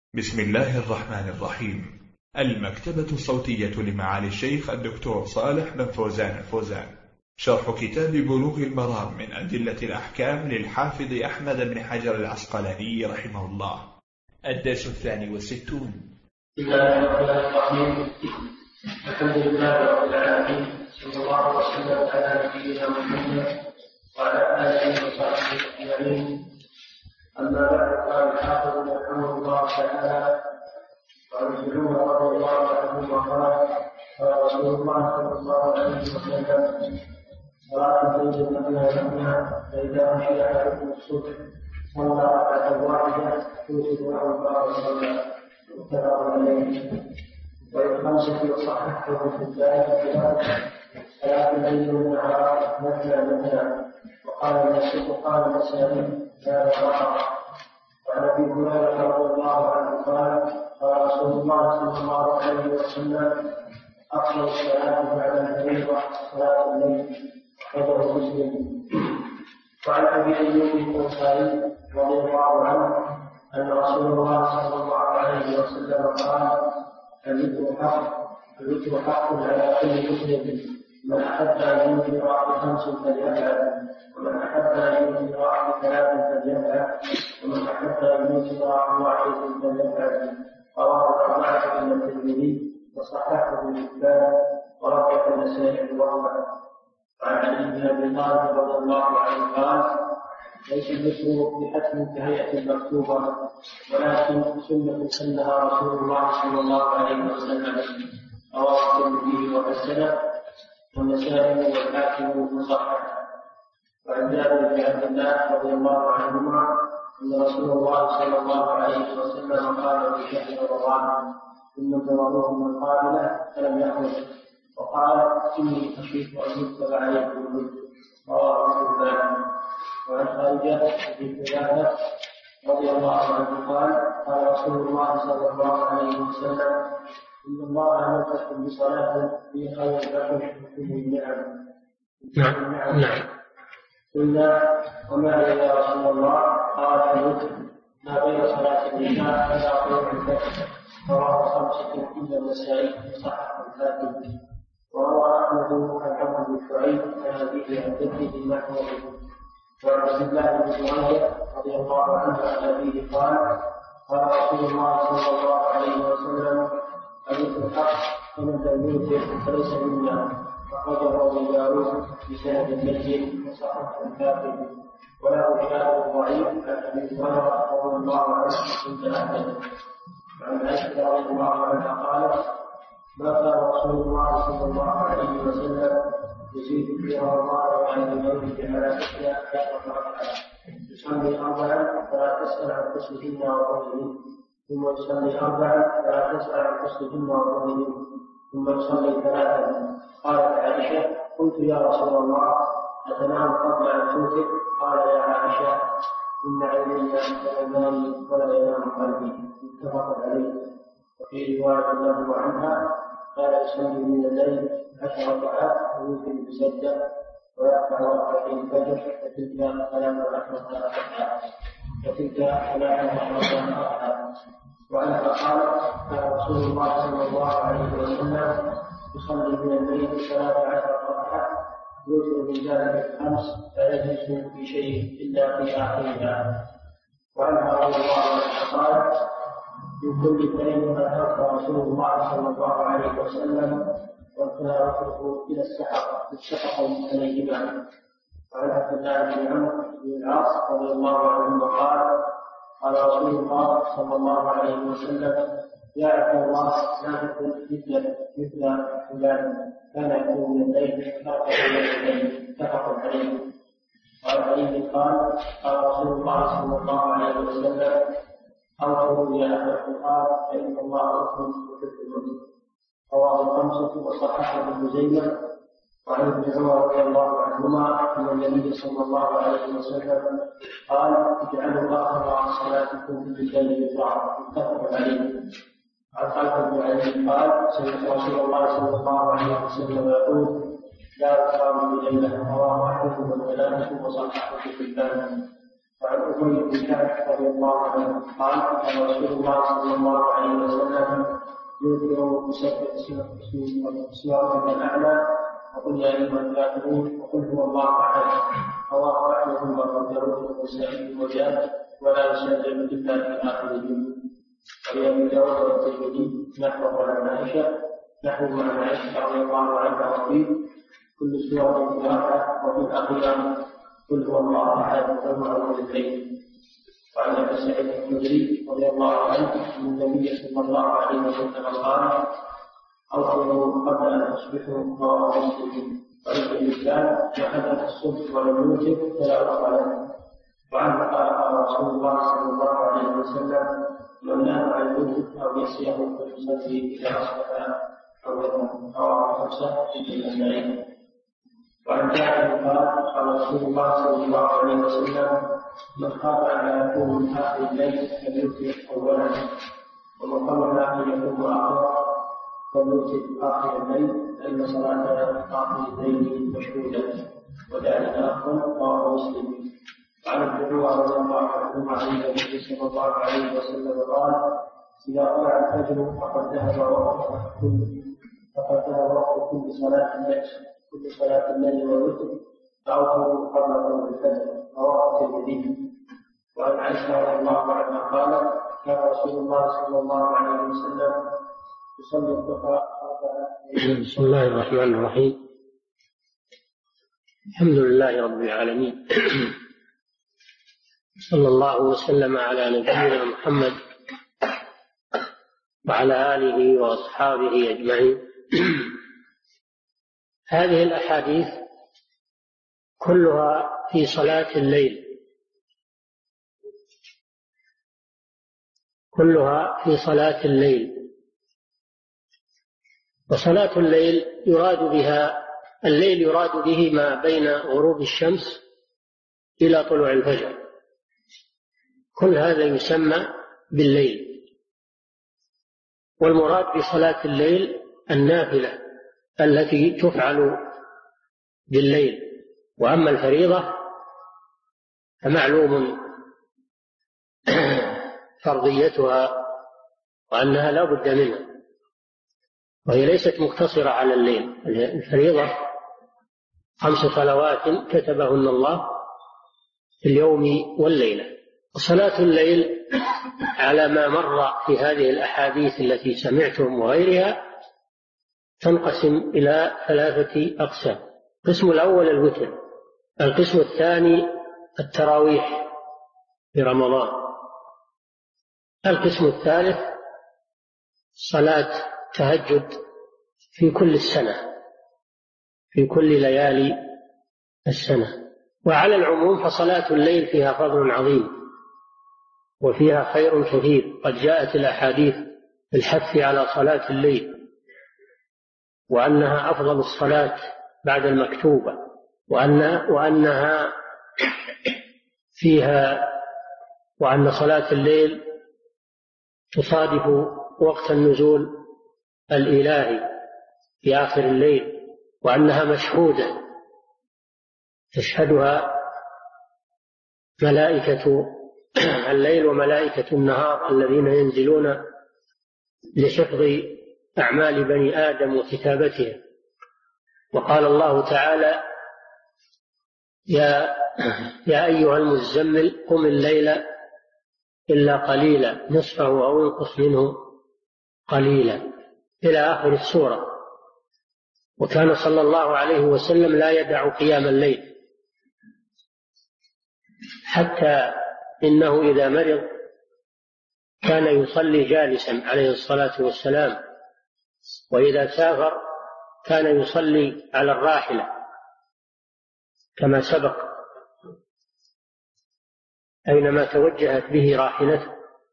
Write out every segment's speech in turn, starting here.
بسم الله الرحمن الرحيم. المكتبة الصوتية لمعالي الشيخ الدكتور صالح بن فوزان الفوزان، شرح كتاب بلوغ المرام من أدلة الأحكام للحافظ أحمد بن حجر العسقلاني رحمه الله، الدرس 62. بسم الله الرحمن الرحيم. الحمد لله رب العالمين، صلى الله وسلم على نبينا محمد وعلى آله وصحبه أجمعين. أما بعد، قال الحافظ رحمه الله تعالى: وعن سلمة رضي الله عنه قال: قال رسول الله صلى الله عليه وسلم: صلاة الليل مثنى فإذا خشي أحدكم الصبح صلى ركعة واحدة توجب له الله صلى. متفق عليه. وللخمسة وصححه في الثالث صلاة الليل والنهار مثنى. وقال النسائي لا ضرر. وعن ابي هريره رضي الله عنه قال: قال رسول الله صلى الله عليه وسلم: افضل الصلاه بعد الفريضه صلاه الليل. رواه مسلم. وعن ابي ايوب الانصاري رضي الله عنه ان رسول الله صلى الله عليه وسلم قال: الوتر حق على كل مسلم، من احب ان ينذر بخمس فليفعل، ومن احب ان ينذر بثلاث فليفعل، ومن احب ان ينذر بواحد فليفعل. رواه الأربعة إلا الترمذي وصححه ابن حبان ورجح النسائي وأحمد. وعن علي بن ابي طالب رضي الله عنه قال: ليس الوتر بحتم كهيئة المكتوبة، ولكن سنة سنها رسول الله صلى الله عليه وسلم. رواه الترمذي وحسنه والنسائي والحاكم وصححه. وعن جابر بن عبد الله رضي الله عنهما ان رسول الله صلى الله عليه وسلم قال في شهر رمضان: ثم ترونه من قابله فلم يخرج، وقال: اني خشيت ان يكتب عليكم الوتر. رواه البخاري. وعن خارجة بن حذافة رضي الله عنه قال: قال رسول الله صلى الله عليه وسلم: إن الله أمركم بصلاة في خير لكم من كل النعم. نعم. قلنا: وما هي يا رسول الله؟ قال: الوتر، ما بين صلاة العشاء ولا خير الفجر. رواه خمسة إلا النسائي وصححه الحاكم. وروى أحمد عن عمرو بن شعيب عن أبيه عن جده نحوه. وعن عبد الله بن زهير رضي الله عنه عن أبيه قال: قال رسول الله صلى الله عليه وسلم: الوتر حق، فمن لم يوتر فليس منا. أخرجه أبو داود بسند جيد وصححه الحاكم. وله شاهد ضعيف عن أبي هريرة رضي الله عنه عند أحمد. وعن عائشة رضي الله عنها قالت: ما كان رسول الله صلى الله عليه وسلم يزيد في رمضان وعن المغرب على 11 ركعة، يصلي 4 فلا تسأل عن حسنهن وطولهن، ثم يصلي 4 فلا تسأل عن حسنهن وطولهن، ثم يصلي 3. قالت عائشة: قلت يا رسول الله أتنام قبل أن توتر؟ قال: يا عائشة إن عيني تنامان ولا ينام قلبي. متفق عليه. وفي رواية له عنها قال: يصلي من الليل 10 ركعات ويوتر بسجدة ويركع ركعتين الفجر، وتلك 13 ركعة. وعنها قالت: كان رسول الله صلى الله عليه وسلم يصلي من الليل 13 ركعة يوتر من ذلك 5 لا يجلس في شيء إلا في آخرها. وعنها رضي الله عنها قالت: من كل كلمة أخذ رسول الله صلى الله عليه وسلم وتلاوته إلى السحق عليهما. وعن عبد الله بن عمرو بن العاص رضي الله عنه قال: قال رسول الله صلى الله عليه وسلم: يا عبد الله لا تكن مثل فلان كان يقوم من الليل تركه من الليل. متفق عليه. وعن علي قال: قال رسول الله صلى الله عليه وسلم: أوتروا يا أهل القرآن فإن الله يحب الوتر. رواه الخمسة وصححه ابن خزيمة. وعن ابن عمر رضي الله عنهما أن النبي صلى الله عليه وسلم قال: اجعلوا آخر صلاتكم في الليل وترا. متفق عليه. عن خالد بن علي قال: سمعت رسول الله صلى الله عليه وسلم يقول: لا تقام الليلة. رواه أحمد والثلاثة وصححه ابن حبان. وعن أبي بن كعب رضي الله عنه قال كان رسول الله صلى الله عليه وسلم يذكر بسبب سورة الأعلى وقل يا أيها الكافرون وقل هو الله أحد رواه أحمد وأبو داود والنسائي وجابر ولا يسلم إلا في آخره. ولأبي داود والترمذي نحوه عن عائشة رضي الله عنها وفيه كل سورة فاتحة وفي الأخيرة قل هو الله أحد والمعروف بالبيت. وعن أبي سعيد الخدري رضي الله عنه أن النبي صلى الله عليه وسلم قال أوصلوا قبل أن تصبحوا رواه مسلم. وعن الإسلام وحدث الصبح ولم يوتر فلا أصل. وعنه قال رسول الله صلى الله عليه وسلم من نام عن الوتر أو يسيه فليصلي إذا أصبح أو يوم رواه خمسة في النسائي. وعن جابر قال قال رسول الله صلى الله عليه وسلم من خاف أن يكون من آخر الليل فليوتر أولا ومن خاف أن يكون آخر فليوتر آخر الليل فإن صلاة آخر الليل مشهودة وذلك أفضل رواه مسلم. وعن ابن عمر رضي الله عنهما عن النبي صلى الله عليه وسلم قال إذا طلع الفجر فقد ذهب وقت كل صلاة الليل والوتر فأوتروا قبل طلوع الفجر رواه الترمذي. وعن عائشة رضي الله عنها قالت كان رسول الله صلى الله عليه وسلم يصلي الضحى. بسم الله الرحمن الرحيم. الحمد لله رب العالمين، صلى الله وسلم على نبينا محمد وعلى آله وأصحابه أجمعين. هذه الأحاديث كلها في صلاة الليل، كلها في صلاة الليل. وصلاة الليل يراد بها الليل يراد به ما بين غروب الشمس إلى طلوع الفجر، كل هذا يسمى بالليل. والمراد بصلاة الليل النافلة التي تفعل بالليل. وأما الفريضة فمعلوم فرضيتها وأنها لا بد منها، وهي ليست مقتصرة على الليل. الفريضة 5 صلوات كتبهن الله في اليوم والليلة. صلاة الليل على ما مر في هذه الأحاديث التي سمعتم وغيرها تنقسم إلى 3 أقسام. القسم الأول الوتر، القسم الثاني التراويح في رمضان، القسم الثالث صلاة تهجد في كل السنة، في كل ليالي السنة. وعلى العموم فصلاة الليل فيها فضل عظيم وفيها خير كثير. قد جاءت الأحاديث بالحث على صلاة الليل وأنها أفضل الصلاة بعد المكتوبة، وأنها فيها، وأن صلاة الليل تصادف وقت النزول الإلهي في آخر الليل، وأنها مشهودة تشهدها ملائكة الليل وملائكة النهار الذين ينزلون لحفظ أعمال بني آدم وكتابتها. وقال الله تعالى يا أيها المزمل قم الليل إلا قليلا نصفه أو انقص منه قليلا إلى آخر السورة. وكان صلى الله عليه وسلم لا يدع قيام الليل، حتى إنه إذا مرض كان يصلي جالسا عليه الصلاة والسلام، وإذا سافر كان يصلي على الراحلة كما سبق أينما توجهت به راحلته.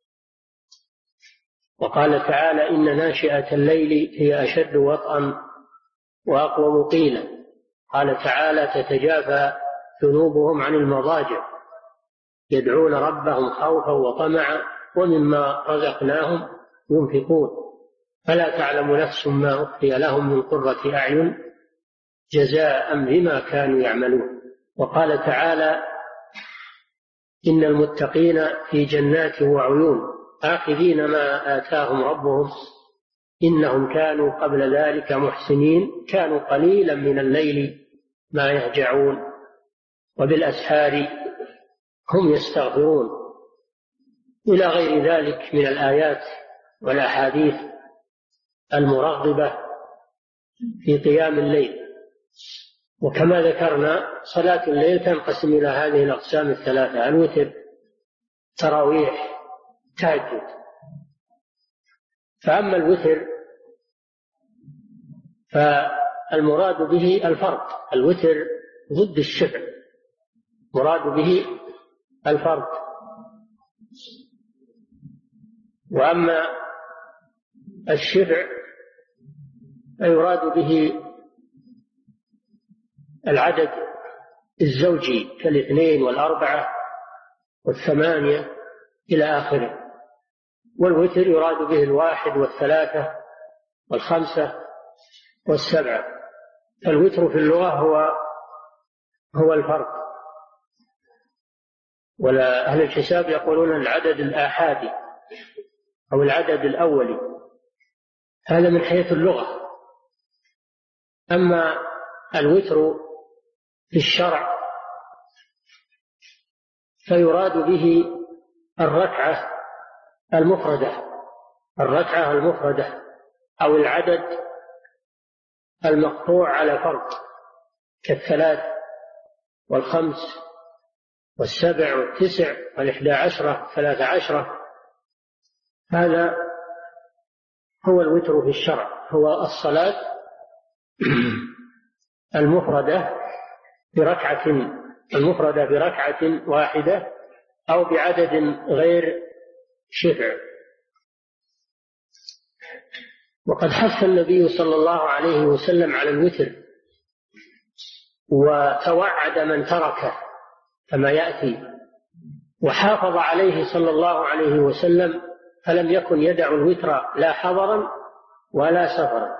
وقال تعالى إن ناشئة الليل هي أشد وطئا وأقوم قيلا. قال تعالى تتجافى جنوبهم عن المضاجع يدعون ربهم خوفا وطمعا ومما رزقناهم ينفقون فلا تعلم نفس ما أخفي لهم من قرة أعين جزاء بما كانوا يعملون. وقال تعالى إن المتقين في جنات وعيون آخذين ما آتاهم ربهم إنهم كانوا قبل ذلك محسنين كانوا قليلا من الليل ما يهجعون وبالأسحار هم يستغفرون، إلى غير ذلك من الآيات والأحاديث المرغبة في قيام الليل. وكما ذكرنا صلاة الليل تنقسم إلى هذه الأقسام الثلاثة: الوتر، تراويح، تهجد. فأما الوتر فالمراد به الفرد، الوتر ضد الشفع، مراد به الفرد. وأما الشفع فيراد به العدد الزوجي كالاثنين والأربعة والثمانية إلى آخره. والوتر يراد به الواحد والثلاثة والخمسة والسبعة. فالوتر في اللغة هو الفرد، ولا أهل الحساب يقولون العدد الآحادي أو العدد الأولي، هذا من حيث اللغة. أما الوتر في الشرع فيراد به الركعة المفردة أو العدد المقطوع على فرد كالثلاث والخمس والسبع والتسع والإحدى عشرة 13. هذا هو الوتر في الشرع، هو الصلاة المفردة بركعة واحدة أو بعدد غير شفع. وقد حث النبي صلى الله عليه وسلم على الوتر وتوعد من تركه كما يأتي، وحافظ عليه صلى الله عليه وسلم، فلم يكن يدع الوتر لا حضرا ولا سفرا،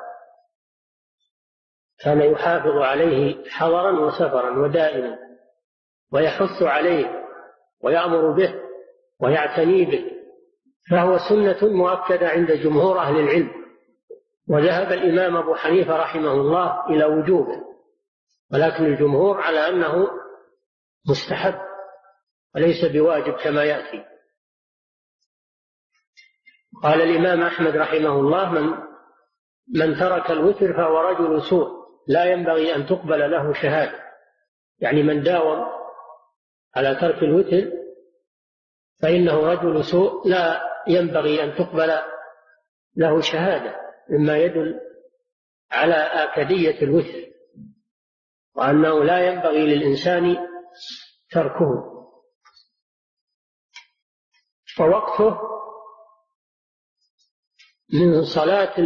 كان يحافظ عليه حضرا وسفرا ودائما، ويحث عليه ويأمر به ويعتني به، فهو سنة مؤكدة عند جمهور أهل العلم. وذهب الإمام أبو حنيفة رحمه الله إلى وجوبه، ولكن الجمهور على أنه مستحب وليس بواجب كما يأتي. قال الإمام أحمد رحمه الله: من ترك الوتر فهو رجل سوء لا ينبغي أن تقبل له شهادة. يعني من داوم على ترك الوتر فإنه رجل سوء لا ينبغي أن تقبل له شهادة، مما يدل على آكدية الوتر وأنه لا ينبغي للإنسان تركه. ووقته من صلاة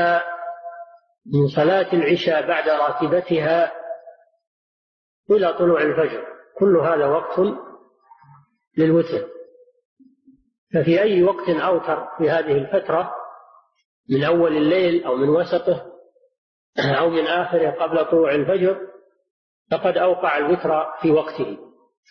العشاء بعد راتبتها إلى طلوع الفجر، كل هذا وقت للوتر. ففي أي وقت أوتر في هذه الفترة من أول الليل أو من وسطه أو من آخره قبل طلوع الفجر فقد أوقع الوتر في وقته.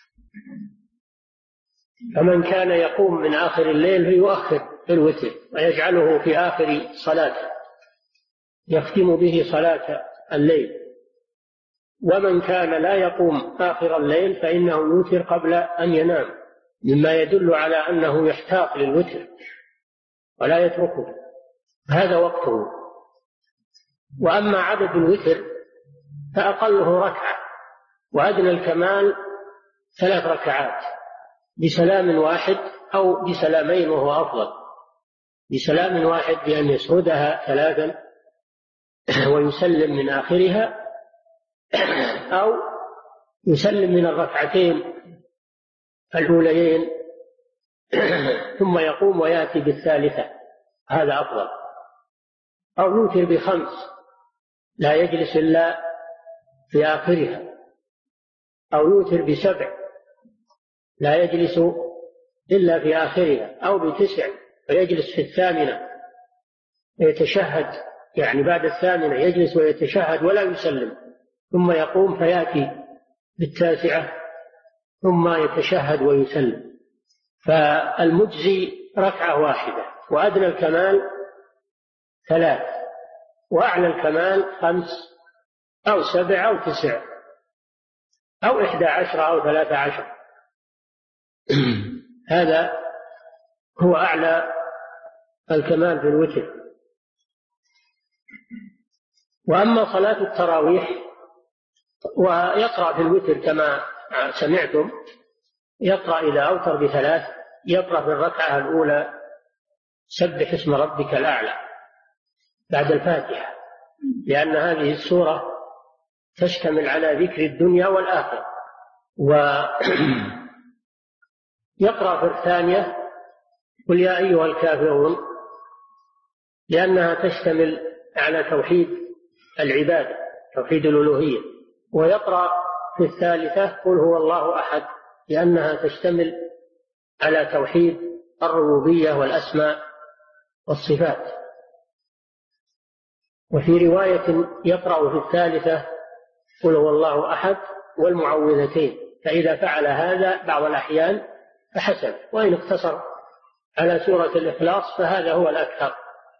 فمن كان يقوم من آخر الليل فيؤخر الوتر ويجعله في آخر صلاته يختم به صلاة الليل، ومن كان لا يقوم آخر الليل فإنه يوتر قبل أن ينام، مما يدل على أنه يحتاط للوتر ولا يتركه، هذا وقته. وأما عدد الوتر فأقله ركعة، وأدنى الكمال 3 ركعات بسلام واحد أو بسلامين وهو أفضل. بسلام واحد بأن يسردها 3 ويسلم من آخرها، أو يسلم من الركعتين الأوليين ثم يقوم ويأتي بالثالثة، هذا أفضل. أو يوتر ب5 لا يجلس إلا في آخرها، أو يوتر ب7 لا يجلس إلا في آخرها، أو ب9 ويجلس في الثامنة ويتشهد، يعني بعد الثامنة يجلس ويتشهد ولا يسلم، ثم يقوم فيأتي بالتاسعة ثم يتشهد ويسلم. فالمجزي ركعة واحدة، وأدنى الكمال 3، وأعلى الكمال 5 أو 7 أو 9 أو 11 أو 13. هذا هو أعلى الكمال في الوتر. وأما صلاة التراويح ويقرأ في الوتر كما سمعتم، يقرأ إذا أوتر ب3 يقرأ في الركعة الأولى سبح اسم ربك الأعلى بعد الفاتحة، لأن هذه السورة تشتمل على ذكر الدنيا والآخرة. ويقرأ في الثانية قل يا أيها الكافرون، لأنها تشتمل على توحيد العبادة، توحيد الألوهية. ويقرأ في الثالثة قل هو الله أحد، لأنها تشتمل على توحيد الربوبية والأسماء والصفات. وفي رواية يقرأ في الثالثة قل هو الله أحد والمعوذتين، فإذا فعل هذا بعض الأحيان فحسن، وإن اقتصر على سورة الإخلاص فهذا هو الأكثر.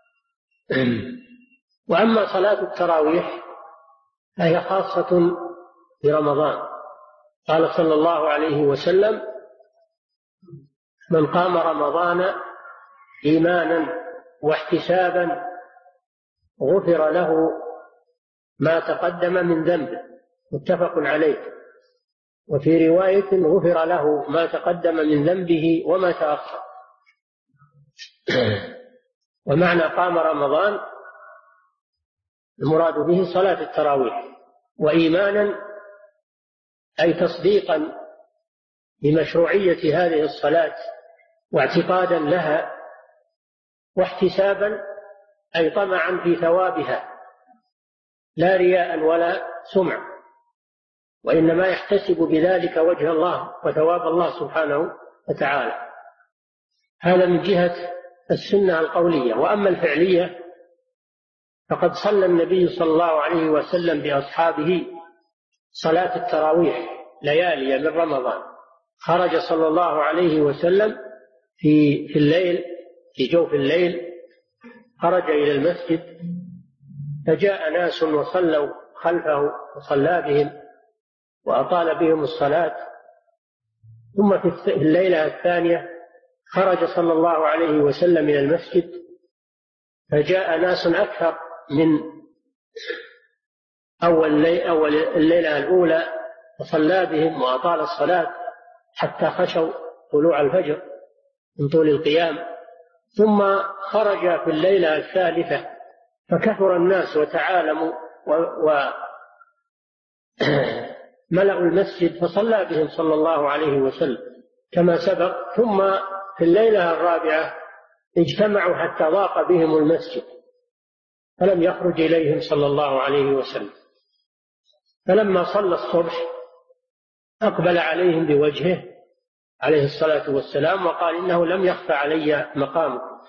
وأما صلاة التراويح فهي خاصة برمضان. قال صلى الله عليه وسلم من قام رمضان إيمانا واحتسابا غفر له ما تقدم من ذنبه، متفق عليه. وفي رواية غفر له ما تقدم من ذنبه وما تأخر. ومعنى قام رمضان المراد به صلاة التراويح. وإيمانا أي تصديقا بمشروعية هذه الصلاة واعتقادا لها، واحتسابا أي طمعا في ثوابها، لا رياء ولا سمع، وإنما يحتسب بذلك وجه الله وثواب الله سبحانه وتعالى. هذا من جهة السنة القولية. وأما الفعلية فقد صلى النبي صلى الله عليه وسلم بأصحابه صلاة التراويح ليالي من رمضان. خرج صلى الله عليه وسلم في الليل، في جوف الليل، خرج إلى المسجد فجاء ناس وصلوا خلفه وصلى بهم وأطال بهم الصلاة. ثم في الليلة الثانية خرج صلى الله عليه وسلم إلى المسجد فجاء ناس أكثر من أول الليلة الأولى وصلى بهم وأطال الصلاة حتى خشوا طلوع الفجر من طول القيام. ثم خرج في الليلة الثالثة فكثر الناس وتعالموا وملأوا المسجد فصلى بهم صلى الله عليه وسلم كما سبق. ثم في الليلة الرابعة اجتمعوا حتى ضاق بهم المسجد فلم يخرج إليهم صلى الله عليه وسلم. فلما صلى الصبح أقبل عليهم بوجهه عليه الصلاة والسلام وقال إنه لم يخفى علي مقامكم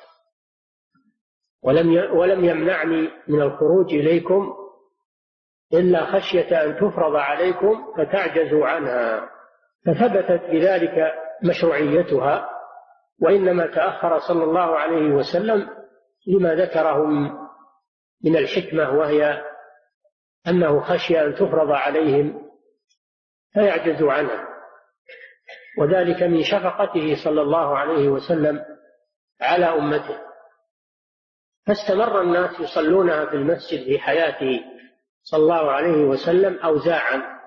ولم يمنعني من الخروج إليكم إلا خشية أن تفرض عليكم فتعجزوا عنها. فثبتت بذلك مشروعيتها، وإنما تأخر صلى الله عليه وسلم لما ذكره من الحكمة، وهي أنه خشي أن تفرض عليهم فيعجزوا عنها، وذلك من شفقته صلى الله عليه وسلم على أمته. فاستمر الناس يصلونها في المسجد في حياته صلى الله عليه وسلم أوزاعا،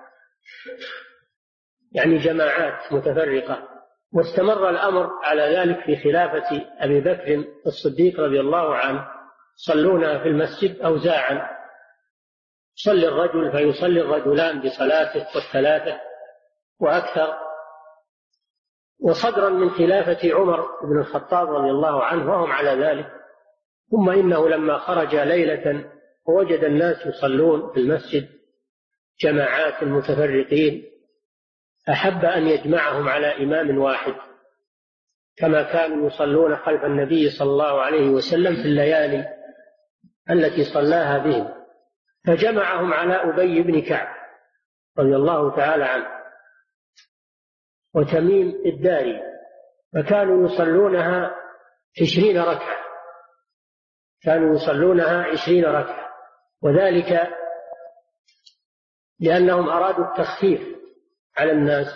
يعني جماعات متفرقة. واستمر الأمر على ذلك في خلافة أبي بكر الصديق رضي الله عنه، يصلونها في المسجد أوزاعا، يصلي الرجل فيصلي الرجلان بصلاته والثلاثة وأكثر. وصدرا من خلافة عمر بن الخطاب رضي الله عنه وهم على ذلك. ثم إنه لما خرج ليلة ووجد الناس يصلون في المسجد جماعات متفرقين أحب أن يجمعهم على إمام واحد كما كانوا يصلون خلف النبي صلى الله عليه وسلم في الليالي التي صلاها بهم، فجمعهم على أبي بن كعب رضي الله تعالى عنه. وتميم الداري، فكانوا يصلونها 20 ركعة، كانوا يصلونها 20 ركعة، وذلك لأنهم أرادوا التخفيف على الناس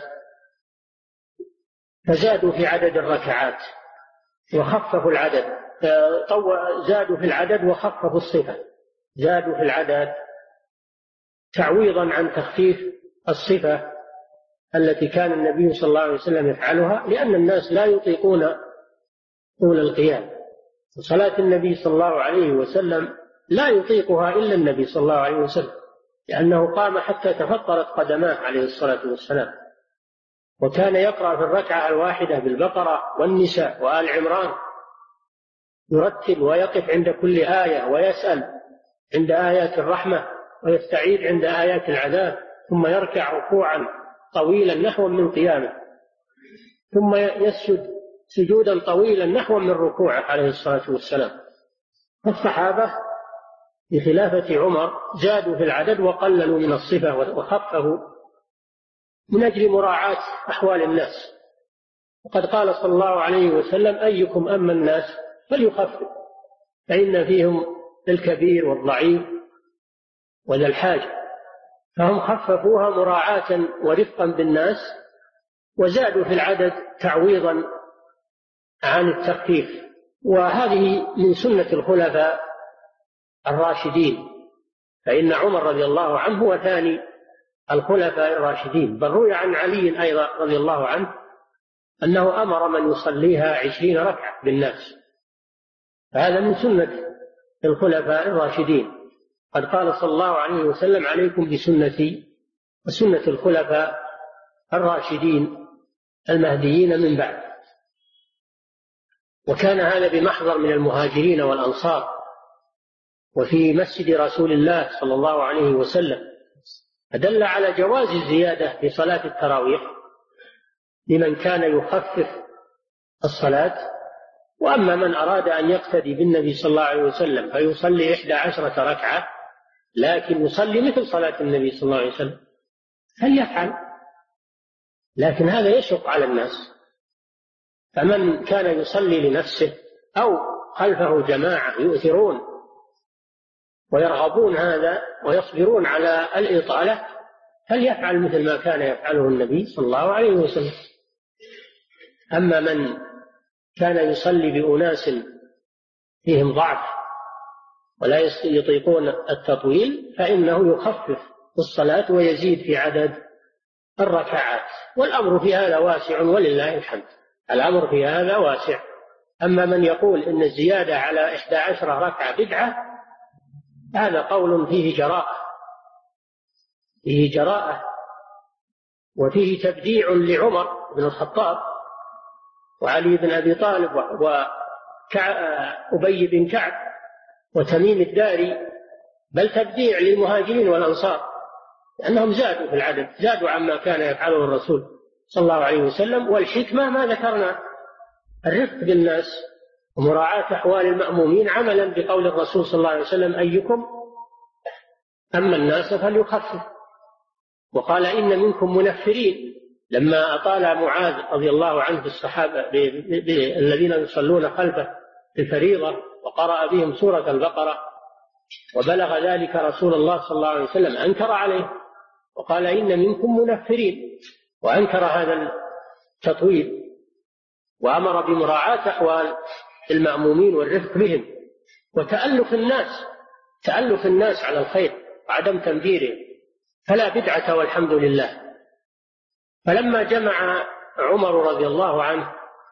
فزادوا في عدد الركعات وخففوا العدد، زادوا في العدد وخففوا الصفة، زادوا في العدد تعويضا عن تخفيف الصفة التي كان النبي صلى الله عليه وسلم يفعلها، لأن الناس لا يطيقون طول القيام. صلاة النبي صلى الله عليه وسلم لا يطيقها إلا النبي صلى الله عليه وسلم، لأنه قام حتى تفطرت قدماه عليه الصلاة والسلام، وكان يقرأ في الركعة الواحدة بالبقرة والنساء وآل عمران، يرتل ويقف عند كل آية ويسأل عند آيات الرحمة ويستعيذ عند آيات العذاب، ثم يركع ركوعا طويلا نحو من قيامه، ثم يسجد سجودا طويلا نحو من ركوعه عليه الصلاة والسلام. الصحابة بخلافة عمر زادوا في العدد وقللوا من الصفة وخففوا من أجل مراعاة أحوال الناس. وقد قال صلى الله عليه وسلم: أيكم أما الناس فليخفف، فإن فيهم الكبير والضعيف وذا الحاجة، فهم خففوها مراعاة ورفقا بالناس، وزادوا في العدد تعويضا عن التخفيف. وهذه من سنة الخلفاء الراشدين، فإن عمر رضي الله عنه هو ثاني الخلفاء الراشدين، بل روي عن علي أيضا رضي الله عنه أنه أمر من يصليها 20 ركعة بالناس، فهذا من سنة الخلفاء الراشدين. قد قال صلى الله عليه وسلم: عليكم بسنتي وسنة الخلفاء الراشدين المهديين من بعد. وكان هذا بمحضر من المهاجرين والأنصار، وفي مسجد رسول الله صلى الله عليه وسلم، فدل على جواز الزيادة في صلاة التراويح لمن كان يخفف الصلاة. وأما من أراد أن يقتدي بالنبي صلى الله عليه وسلم فيصلي 11 ركعة لكن يصلي مثل صلاة النبي صلى الله عليه وسلم فليفعل، لكن هذا يشق على الناس. فمن كان يصلي لنفسه أو خلفه جماعة يؤثرون ويرغبون هذا ويصبرون على الإطالة فليفعل مثل ما كان يفعله النبي صلى الله عليه وسلم. أما من كان يصلي بأناس فيهم ضعف ولا يطيقون التطويل فإنه يخفف الصلاة ويزيد في عدد الركعات، والأمر في هذا واسع ولله الحمد، الأمر في هذا واسع. أما من يقول إن الزيادة على 11 ركعة بدعة، هذا قول فيه جراءة وفيه تبديع لعمر بن الخطاب وعلي بن أبي طالب وأبي بن كعب وتميم الداري، بل تبديع للمهاجرين والأنصار، لأنهم زادوا في العدد، زادوا عما كان يفعله الرسول صلى الله عليه وسلم. والحكمة ما ذكرنا، الرفق بالناس ومراعاة أحوال المأمومين عملا بقول الرسول صلى الله عليه وسلم: أيكم أما الناس فليخفف. وقال: إن منكم منفرين، لما أطال معاذ رضي الله عنه بالصحابة الذين يصلون خلفه في الفريضة وقرأ بهم سورة البقرة وبلغ ذلك رسول الله صلى الله عليه وسلم أنكر عليه وقال: إن منكم منفرين، وأنكر هذا التطويل وأمر بمراعاة أحوال المأمومين والرفق بهم وتألف الناس على الخير وعدم تنفيرهم، فلا بدعة والحمد لله. فلما جمع عمر رضي الله عنه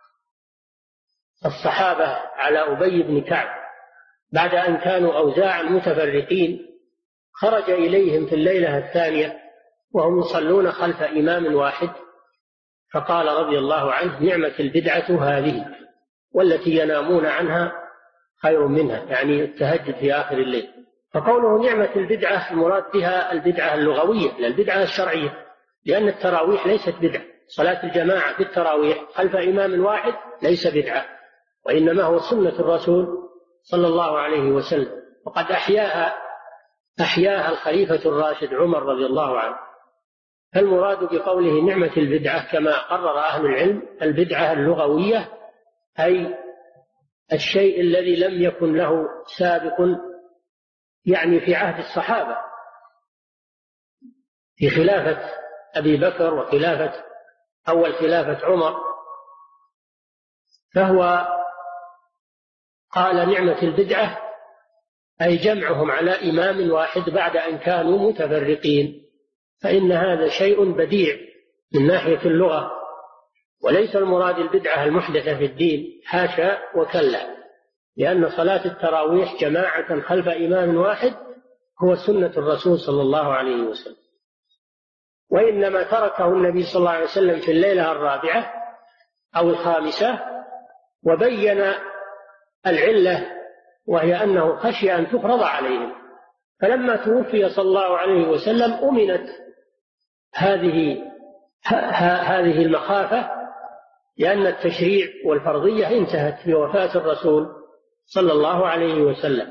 الصحابة على أبي بن كعب بعد أن كانوا أوزاعا متفرقين، خرج إليهم في الليلة الثانية وهم يصلون خلف إمام واحد، فقال رضي الله عنه: نعمة البدعة هذه، والتي ينامون عنها خير منها، يعني التهجد في آخر الليل. فقوله نعمة البدعة المراد بها البدعة اللغوية لا البدعة الشرعية، لأن التراويح ليست بدعة، صلاة الجماعة في التراويح خلف إمام واحد ليس بدعة، وإنما هو سنة الرسول صلى الله عليه وسلم، وقد أحياها الخليفة الراشد عمر رضي الله عنه، فالمراد بقوله نعمة البدعة كما قرر أهل العلم البدعة اللغوية أي الشيء الذي لم يكن له سابق، يعني في عهد الصحابة، في خلافة أبي بكر وخلافة أول خلافة عمر. فهو قال نعمة البدعة أي جمعهم على إمام واحد بعد أن كانوا متفرقين، فإن هذا شيء بديع من ناحية اللغة، وليس المراد البدعة المحدثة في الدين، حاشا وكلا، لأن صلاة التراويح جماعة خلف إمام واحد هو سنة الرسول صلى الله عليه وسلم، وإنما تركه النبي صلى الله عليه وسلم في الليلة الرابعة أو الخامسة، وبين العلة وهي أنه خشي أن تفرض عليهم، فلما توفي صلى الله عليه وسلم أمنت هذه المخافة، لأن التشريع والفرضية انتهت بوفاة الرسول صلى الله عليه وسلم،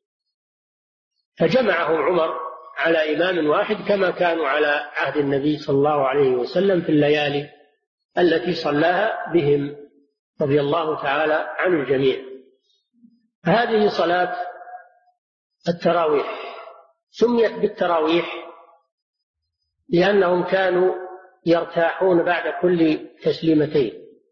فجمعهم عمر على إمام واحد كما كانوا على عهد النبي صلى الله عليه وسلم في الليالي التي صلاها بهم رضي الله تعالى عن الجميع. هذه صلاة التراويح سميت بالتراويح لأنهم كانوا يرتاحون بعد كل تسليمتين،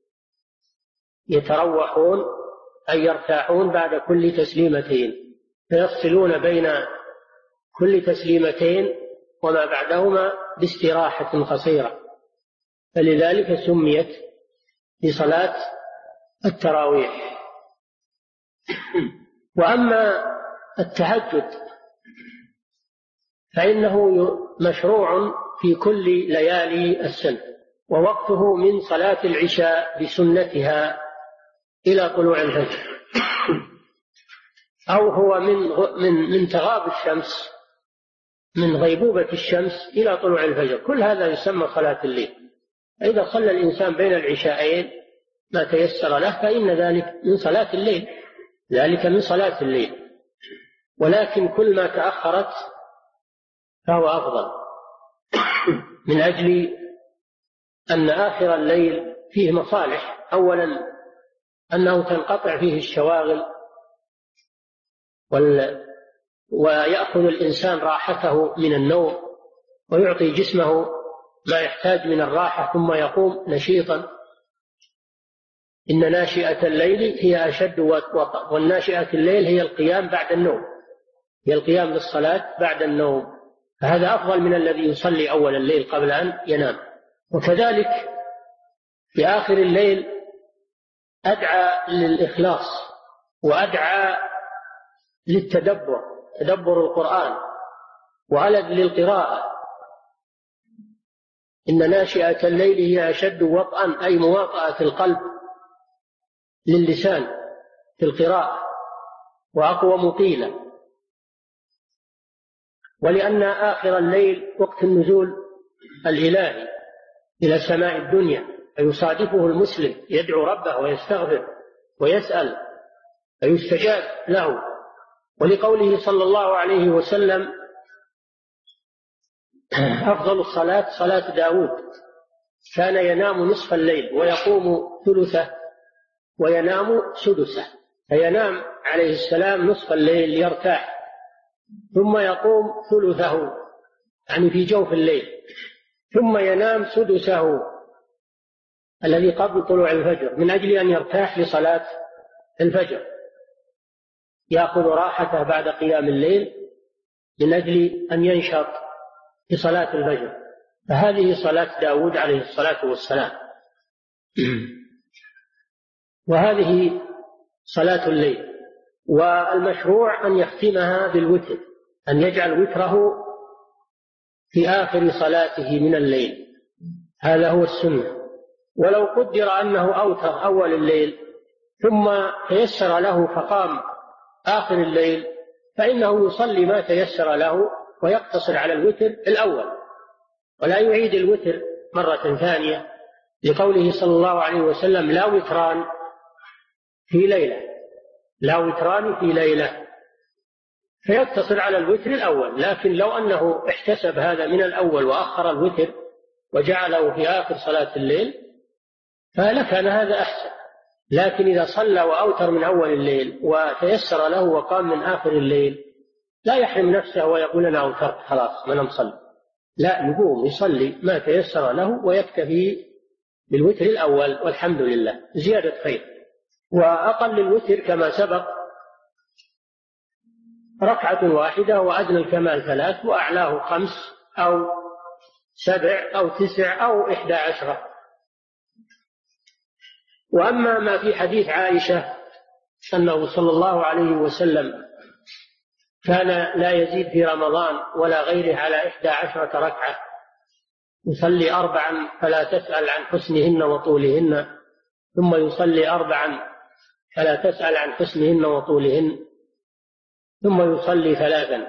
يتروحون أي يرتاحون بعد كل تسليمتين، فيفصلون بين كل تسليمتين وما بعدهما باستراحة قصيرة، فلذلك سميت بصلاة التراويح. وأما التهجد فإنه مشروع في كل ليالي السنة، ووقته من صلاة العشاء بسنتها إلى طلوع الفجر، أو هو من تغاب الشمس، من غيبوبة الشمس إلى طلوع الفجر، كل هذا يسمى صلاة الليل. إذا صلى الإنسان بين العشاءين ما تيسر له فإن ذلك من صلاة الليل، ذلك من صلاة الليل، ولكن كل ما تأخرت فهو أفضل، من أجل أن آخر الليل فيه مصالح. أولا أنه تنقطع فيه الشواغل ويأخذ الإنسان راحته من النوم، ويعطي جسمه ما يحتاج من الراحة، ثم يقوم نشيطا. إن ناشئة الليل هي أشد وطأ، والناشئة الليل هي القيام بعد النوم، هي القيام للصلاة بعد النوم، فهذا أفضل من الذي يصلي أول الليل قبل أن ينام. وكذلك في آخر الليل أدعى للإخلاص، وأدعى للتدبر، تدبر القرآن، وألذ للقراءة. إن ناشئة الليل هي أشد وطئا أي مواطأة القلب للسان في القراءة، وأقوم قيلا. ولأن آخر الليل وقت النزول الإلهي إلى سماء الدنيا، فيصادفه المسلم يدعو ربه ويستغفر ويسأل فيستجاب له. ولقوله صلى الله عليه وسلم أفضل الصلاة صلاة داود، كان ينام نصف الليل ويقوم ثلثه وينام سدسه، فينام عليه السلام نصف الليل يرتاح، ثم يقوم ثلثه يعني في جوف الليل، ثم ينام سدسه الذي قبل طلوع الفجر، من أجل أن يرتاح لصلاة الفجر، يأخذ راحته بعد قيام الليل من أجل أن ينشط في صلاة الفجر. فهذه صلاة داود عليه الصلاة والسلام. وهذه صلاة الليل. والمشروع أن يختمها بالوتر، أن يجعل وتره في آخر صلاته من الليل، هذا هو السنة. ولو قدر أنه أوتر أول الليل ثم تيسر له فقام آخر الليل، فإنه يصلي ما تيسر له ويقتصر على الوتر الأول، ولا يعيد الوتر مرة ثانية، لقوله صلى الله عليه وسلم لا وتران في ليلة، لا وتران في ليلة، فيقتصر على الوتر الأول. لكن لو أنه احتسب هذا من الأول وأخر الوتر وجعله في آخر صلاة الليل فلكان هذا أحسن. لكن إذا صلى وأوتر من أول الليل وتيسر له وقام من آخر الليل لا يحرم نفسه ويقول أنا أوترت خلاص ما نصلي، لا، يقوم يصلي ما تيسر له ويكتفي بالوتر الأول والحمد لله، زيادة خير. وأقل الوتر كما سبق ركعة واحدة، وأدنى الكمال 3، وأعلاه 5 أو 7 أو 9 أو 11. وأما ما في حديث عائشة أنه صلى الله عليه وسلم كان لا يزيد في رمضان ولا غيره على 11 ركعة، يصلي 4 فلا تسأل عن حسنهن وطولهن، ثم يصلي 4 فلا تسأل عن حسنهن وطولهن، ثم يصلي 3.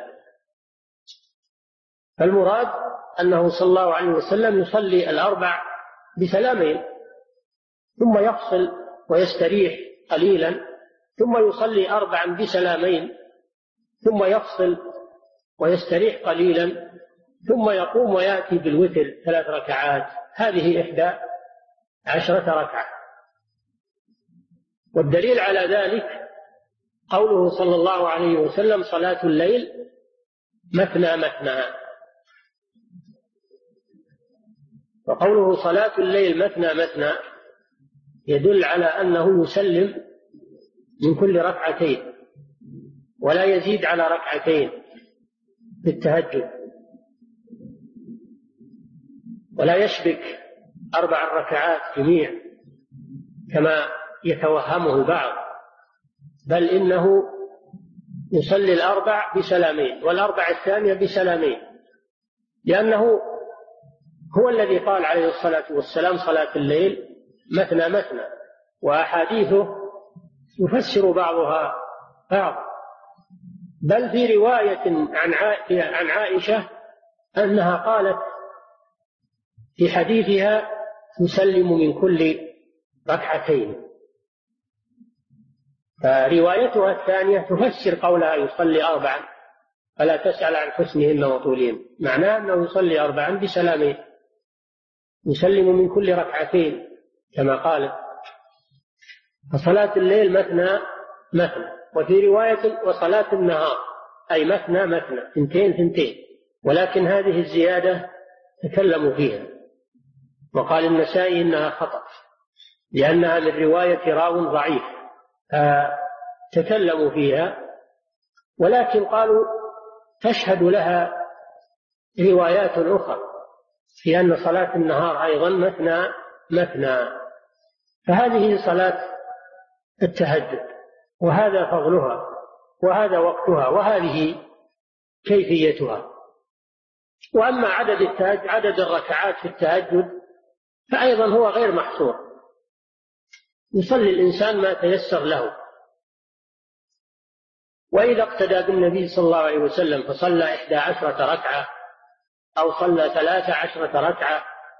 فالمراد أنه صلى الله عليه وسلم يصلي 4 بسلامين، ثم يفصل ويستريح قليلا، ثم يصلي 4 بسلامين، ثم يفصل ويستريح قليلا، ثم يقوم ويأتي بالوتر 3 ركعات. هذه 11 ركعة. والدليل على ذلك قوله صلى الله عليه وسلم صلاة الليل مثنى مثنى. وقوله صلاة الليل مثنى مثنى يدل على أنه يسلم من كل 2 ركعتين ولا يزيد على 2 ركعتين في التهجد، ولا يشبك 4 ركعات جميع كما يتوهمه البعض، بل إنه يصلي 4 بسلامين و4 الثانية بسلامين، لأنه هو الذي قال عليه الصلاة والسلام صلاة الليل مثنى مثنى، وأحاديثه يفسر بعضها بعض. بل في رواية عن عائشة أنها قالت في حديثها يسلم من كل 2 ركعتين، فروايتها الثانية تفسر قولها يصلي 4 فلا تسأل عن حسنهن وطولهن، معناه أنه يصلي 4 بسلامين، يسلم من كل 2 ركعتين كما قال. فصلاة الليل مثنى مثنى. وفي رواية وصلاة النهار أي مثنى مثنى، 2 2، ولكن هذه الزيادة تكلموا فيها، وقال النسائي إنها خطأ لأنها من رواية راو ضعيف تكلموا فيها، ولكن قالوا تشهد لها روايات أخرى في أن صلاة النهار أيضا مثنى مثنى. فهذه صلاة التهجد، وهذا فضلها، وهذا وقتها، وهذه كيفيتها. وأما عدد الركعات في التهجد فأيضا هو غير محصور، يصلي الإنسان ما تيسر له. وإذا اقتدى بالنبي صلى الله عليه وسلم فصلى 11 ركعة أو صلى 13 ركعة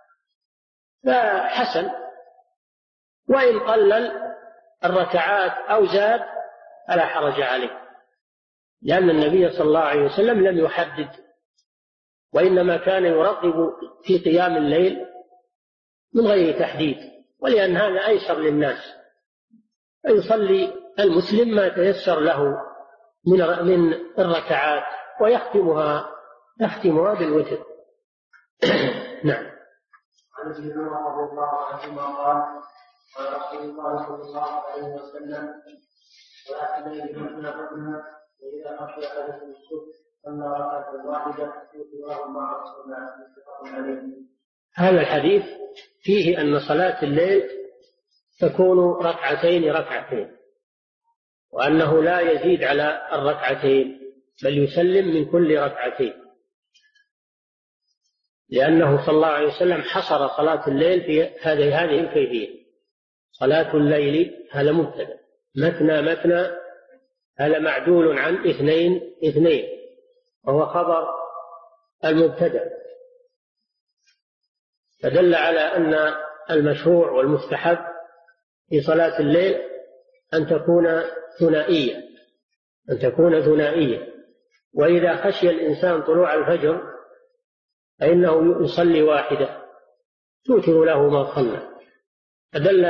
فحسن، وإن قلل الركعات أو زاد فلا حرج عليه، لأن النبي صلى الله عليه وسلم لم يحدد، وإنما كان يرغب في قيام الليل من غير تحديد، ولأن هذا أيسر للناس، فيصلي المسلم ما تيسر له من الركعات ويختمها بالوتر. نعم. عن ابن عمر رضي الله عنهما قال قال رسول الله صلى الله عليه وسلم صلاة الليل مثنى مثنى وإذا خشي أحدكم الصبح صلى ركعة واحدة يوتر مع الصلاة متفق عليه. هذا الحديث فيه أن صلاة الليل تكون 2 ركعتين، وأنه لا يزيد على 2 ركعتين بل يسلم من كل 2 ركعتين، لأنه صلى الله عليه وسلم حصر صلاة الليل في هذه الكيفية. صلاة الليل هذا مبتدأ، مثنى مثنى هذا معدول عن 2 وهو خبر المبتدأ، فدل على أن المشروع والمستحب في صلاة الليل أن تكون ثنائية. وإذا خشي الإنسان طلوع الفجر فإنه يصلي 1 توتر له ما صلى. فدل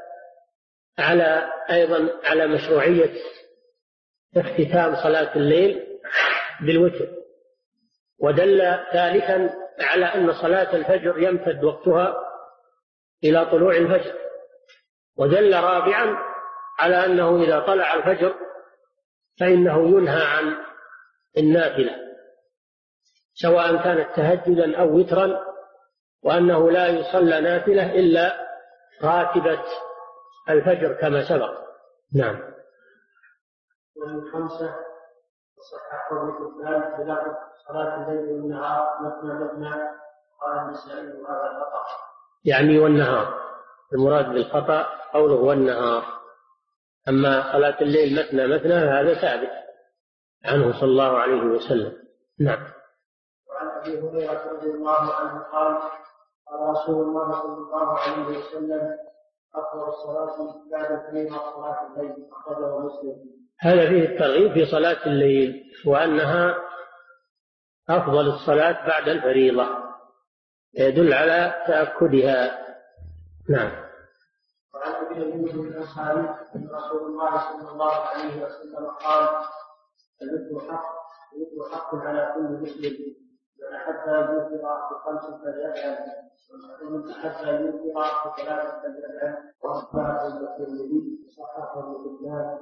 أيضا على مشروعية اختتام صلاة الليل بالوتر. ودل ثالثا على أن صلاة الفجر يمتد وقتها إلى طلوع الفجر. ودل رابعا على أنه إذا طلع الفجر فإنه ينهى عن النافلة سواء كانت تهجدا أو وترا، وأنه لا يصلى نافلة إلا راتبة الفجر كما سبق. نعم. ومن 5 صححه الإسلام بلفظ صلاة الليل والنهار مثنى قال النسائي وهذا خطأ. يعني والنهار، المراد بالخطأ قوله والنهار. أما صلاة الليل مثنى هذا ثابت عنه صلى الله عليه وسلم. نعم. وعن أبي هريرة رضي الله عنه قال قال رسول الله صلى الله عليه وسلم أفضل الصلاة بعد الفريضة صلاة الليل، أخرجه مسلم. هذا فيه الترغيب في صلاة الليل وأنها أفضل الصلاة بعد الفريضة، يدل على تأكدها. نعم. وعن ابي ايوب الانصاري ان رسول الله صلى الله عليه وسلم قال الوتر حق على كل مسلم، من احب ان يوتر ب5 فليفعل، ومن احب ان يوتر ب3 فليفعل. واخبره الترمذي وصححه ابن حبان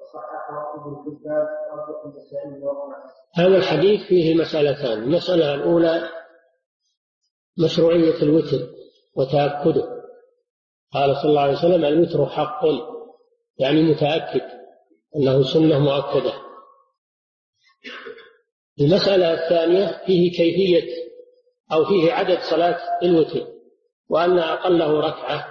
وصححه النسائي وأحمد. هذا الحديث فيه مسألتان. المسألة الأولى مشروعية الوتر وتأكده. قال صلى الله عليه وسلم الوتر حق، يعني متأكد أنه سنة مؤكدة. المسألة الثانية فيه كيفية أو فيه عدد صلاة الوتر، وأن أقله ركعة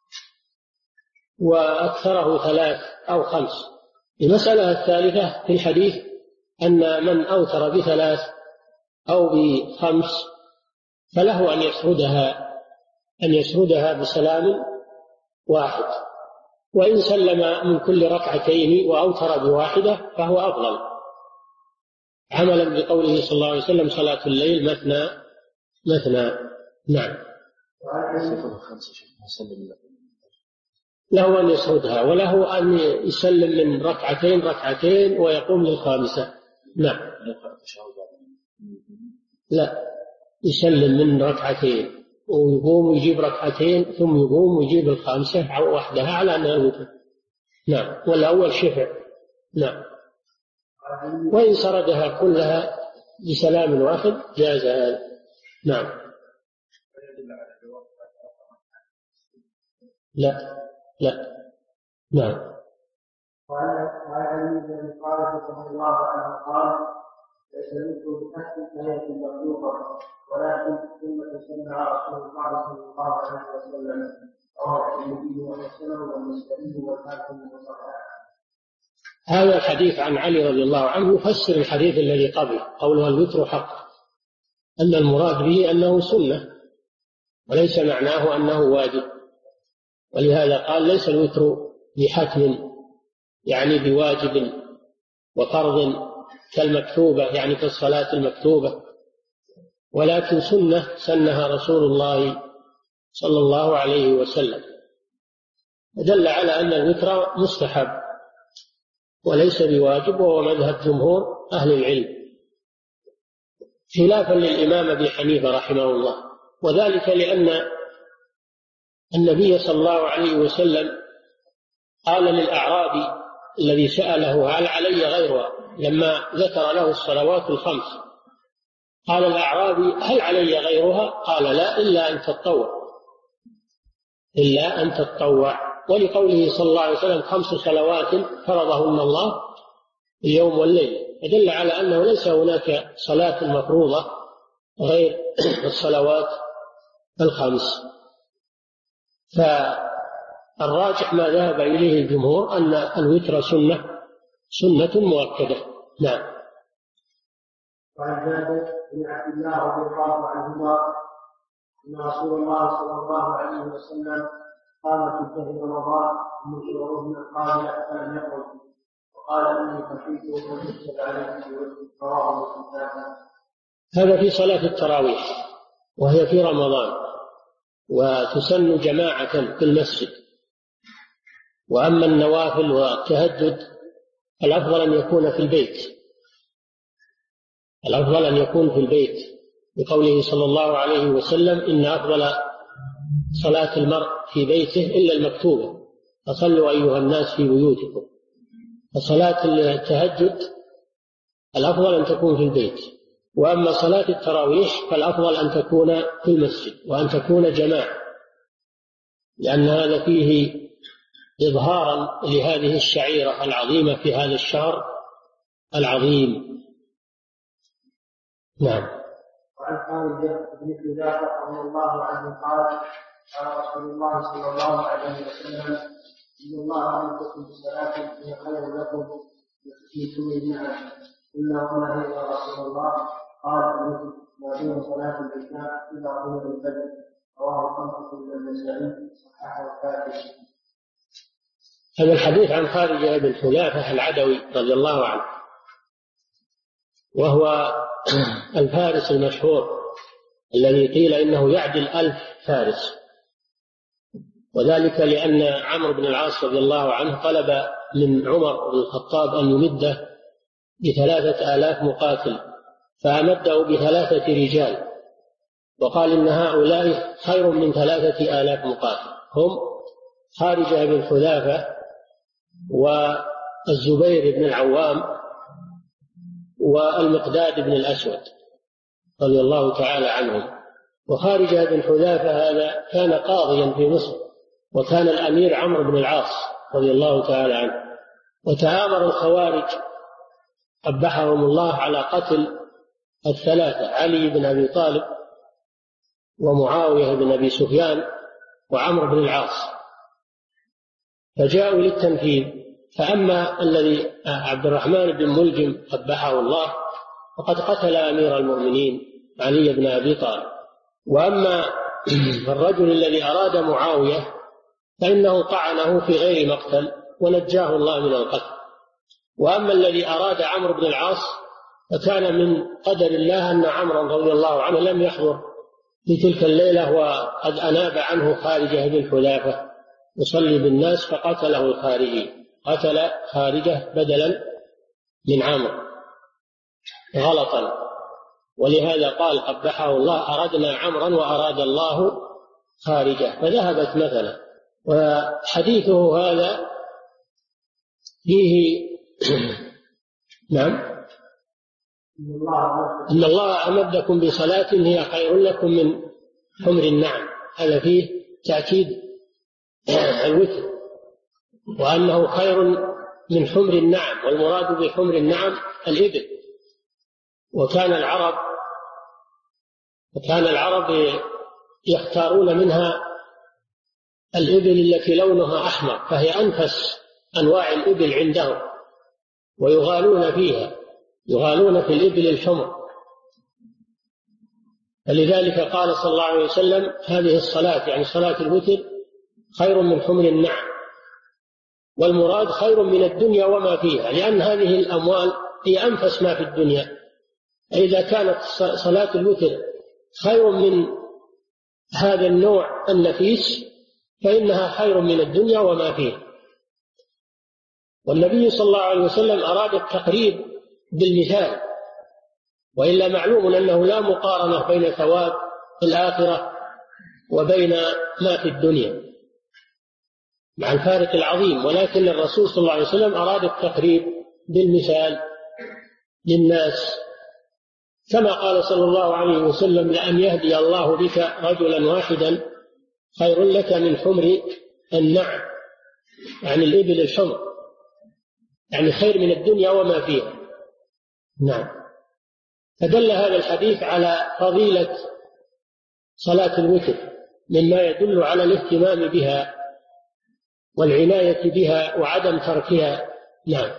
وأكثره 3 أو 5. المسألة الثالثة في الحديث أن من أوتر ب3 أو ب5 فله أن يسردها بسلام واحد، وإن سلم من كل ركعتين وأوتر ب1 فهو أفضل، عملا بقوله صلى الله عليه وسلم صلاة الليل مثنى. نعم. له أن يسردها وله أن يسلم من ركعتين ويقوم لل5. نعم. لا، يسلم من ركعتين ويقوم ويجيب ركعتين ثم يقوم ويجيب ال5 وحدها على أنها الوتر. نعم. والأول شفع. نعم. وإن سردها كلها بسلام واحد جاز هذا. نعم. لا. نعم. وعن علي بن ابي طالب رضي الله عنه قال ليس مثل بحث الآية المخلوقة ولكن ثم سمع رسول الله صلى الله عليه وسلم رواه الترمذي وحسنه والنسائي والحاكم وصححه. هذا الحديث عن علي رضي الله عنه يفسر الحديث الذي قبله قوله الوتر حق، أن المراد به أنه سنة وليس معناه أنه واجب، ولهذا قال ليس الوتر بحتم يعني بواجب وفرض كالمكتوبة يعني كالصلاة المكتوبة، ولكن سنة سنها رسول الله صلى الله عليه وسلم، دل على أن الوتر مستحب وليس بواجب، وهو مذهب جمهور أهل العلم خلافا للإمام أبي حنيفة رحمه الله. وذلك لأن النبي صلى الله عليه وسلم قال للأعرابي الذي سأله هل علي غيرها لما ذكر له الصلوات ال5، قال الأعرابي هل علي غيرها؟ قال لا إلا أن تتطوع، ولقوله صلى الله عليه وسلم 5 صلوات فرضهن الله اليوم والليل، يدل على أنه ليس هناك صلاة مفروضة غير الصلوات ال5. فالراجح ما ذهب إليه الجمهور أن الوتر سنة مؤكدة. نعم. وعن جابر بن عبد الله رضي الله عنهما أن رسول الله صلى الله عليه وسلم قام في شهر رمضان من شهورهن القابلة فلم يقل وقال إني خشيت أن يكتب عليه رواه مسلم. هذا في صلاة التراويح وهي في رمضان، وتسن جماعة في المسجد. وأما النوافل والتهجد الأفضل أن يكون في البيت، الأفضل أن يكون في البيت، بقوله صلى الله عليه وسلم: إن أفضل صلاة المرء في بيته إلا المكتوبة، فصلوا أيها الناس في بيوتكم. فصلاة التهجد الأفضل أن تكون في البيت. وأما صلاة التراويح فالأفضل أن تكون في المسجد وأن تكون جماعة، لأن هذا فيه إظهارا لهذه الشعيرة العظيمة في هذا الشهر العظيم. نعم. وعن خالد بن حذافة رضي الله عنه قال: قال رسول الله صلى الله عليه وسلم: إن الله أمركم بصلاة هي خير لكم في كل النعم. قلنا: وما هي يا رسول الله؟ قال: ما بين صلاة العشاء إلى طلوع الفجر. رواه الخمسة إلا النسائي، صححه الحاكم. هذا الحديث عن خارجة بن حذافة العدوي رضي الله عنه، وهو الفارس المشهور الذي قيل إنه يعدل 1000 فارس، وذلك لأن عمرو بن العاص رضي الله عنه طلب من عمر بن الخطاب أن يمده ب3000 مقاتل، فأمده ب3 رجال، وقال إن هؤلاء خير من 3000 مقاتل، هم خارجة بن حذافة والزبير بن العوام والمقداد بن الأسود رضي الله تعالى عنهم. وخارجة بن حذافة هذا كان قاضيا في مصر، وكان الأمير عمرو بن العاص رضي الله تعالى عنه. وتآمر الخوارج قبحهم الله على قتل 3: علي بن أبي طالب ومعاوية بن أبي سفيان وعمرو بن العاص، فجاءوا للتنفيذ. فأما الذي عبد الرحمن بن ملجم قبحه الله فقد قتل أمير المؤمنين علي بن أبي طالب. وأما الرجل الذي أراد معاوية فإنه طعنه في غير مقتل ونجاه الله من القتل. وأما الذي أراد عمرو بن العاص فكان من قدر الله أن عمرو رضي الله عنه لم يحضر في تلك الليلة، وقد أناب عنه خارجة بن حذافة يصلي بالناس فقتله الخارجي، قتل خارجة بدلا من عمرو غلطا. ولهذا قال قبحه الله: أردنا عمرا وأراد الله خارجة، فذهبت مثلا. وحديثه هذا فيه نعم: إن الله أمدكم بصلاة هي خير لكم من حمر النعم. هذا فيه تأكيد الوتر، وأنه خير من حمر النعم، والمراد بحمر النعم الإبل. وكان العرب يختارون منها الإبل التي لونها أحمر، فهي أنفس أنواع الإبل عندهم، ويغالون فيها، يغالون في الإبل الحمر. فلذلك قال صلى الله عليه وسلم: هذه الصلاة يعني صلاة الوتر خير من حمر النعم، والمراد خير من الدنيا وما فيها، لأن هذه الأموال هي أنفس ما في الدنيا. إذا كانت صلاة الوتر خير من هذا النوع النفيس فإنها خير من الدنيا وما فيها. والنبي صلى الله عليه وسلم أراد التقريب بالمثال، وإلا معلوم أنه لا مقارنة بين ثواب الآخرة وبين ما في الدنيا مع الفارق العظيم. ولكن الرسول صلى الله عليه وسلم أراد التقريب بالمثال للناس، كما قال صلى الله عليه وسلم: لأن يهدي الله بك رجلا واحدا خير لك من حمر النعم، يعني الإبل الحمر، يعني خير من الدنيا وما فيها. نعم. فدل هذا الحديث على فضيلة صلاة الوتر، مما يدل على الاهتمام بها والعناية بها وعدم تركها. نعم.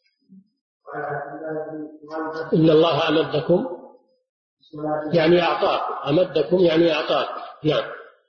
إن الله أمدكم يعني أعطاكم، أمدكم يعني أعطاكم. نعم.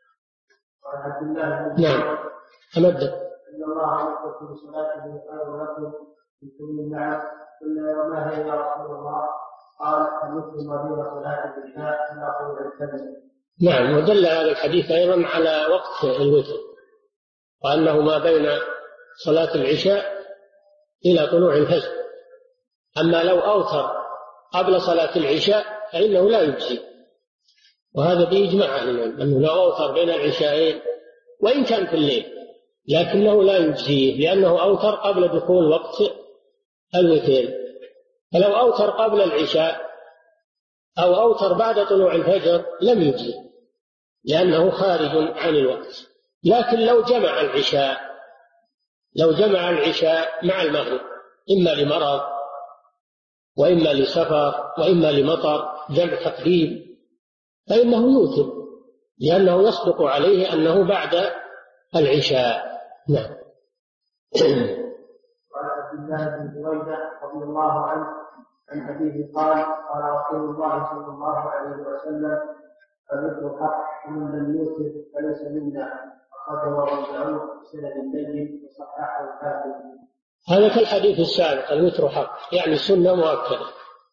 نعم. أمدكم. إن الله أمدكم بصلاة خير لكم في كل النعم. قلنا: وما هي يا رسول الله؟ قال: المسلم بين صلاة العشاء إلى طلوع الفجر. نعم. ودل هذا الحديث أيضا على وقت الوتر، وأنه ما بين صلاة العشاء إلى طلوع الفجر. أما لو أوتر قبل صلاة العشاء فإنه لا يجزي، وهذا بإجماع أهل العلم أنه لو أوتر بين العشاءين وإن كان في الليل لكنه لا يجزيه، لأنه أوتر قبل دخول وقت الوتر. فلو أوتر قبل العشاء أو أوتر بعد طلوع الفجر لم يجزي، لأنه خارج عن الوقت. لكن لو جمع العشاء مع المغرب، إما لمرض وإما لسفر وإما لمطر، جمع تقديم، فإنه يوتر، لأنه يصدق عليه أنه بعد العشاء. نعم. وعن عبد الله بن بريدة رضي الله عنه عن أبيه قال قال رسول الله صلى الله عليه وسلم: الوتر حق ومن لم يوتر فليس منا. أخرجه أبو داود بسند جيد وصححه الحاكم. هذا كالحديث السابق، الوتر حق يعني سنة مؤكدة.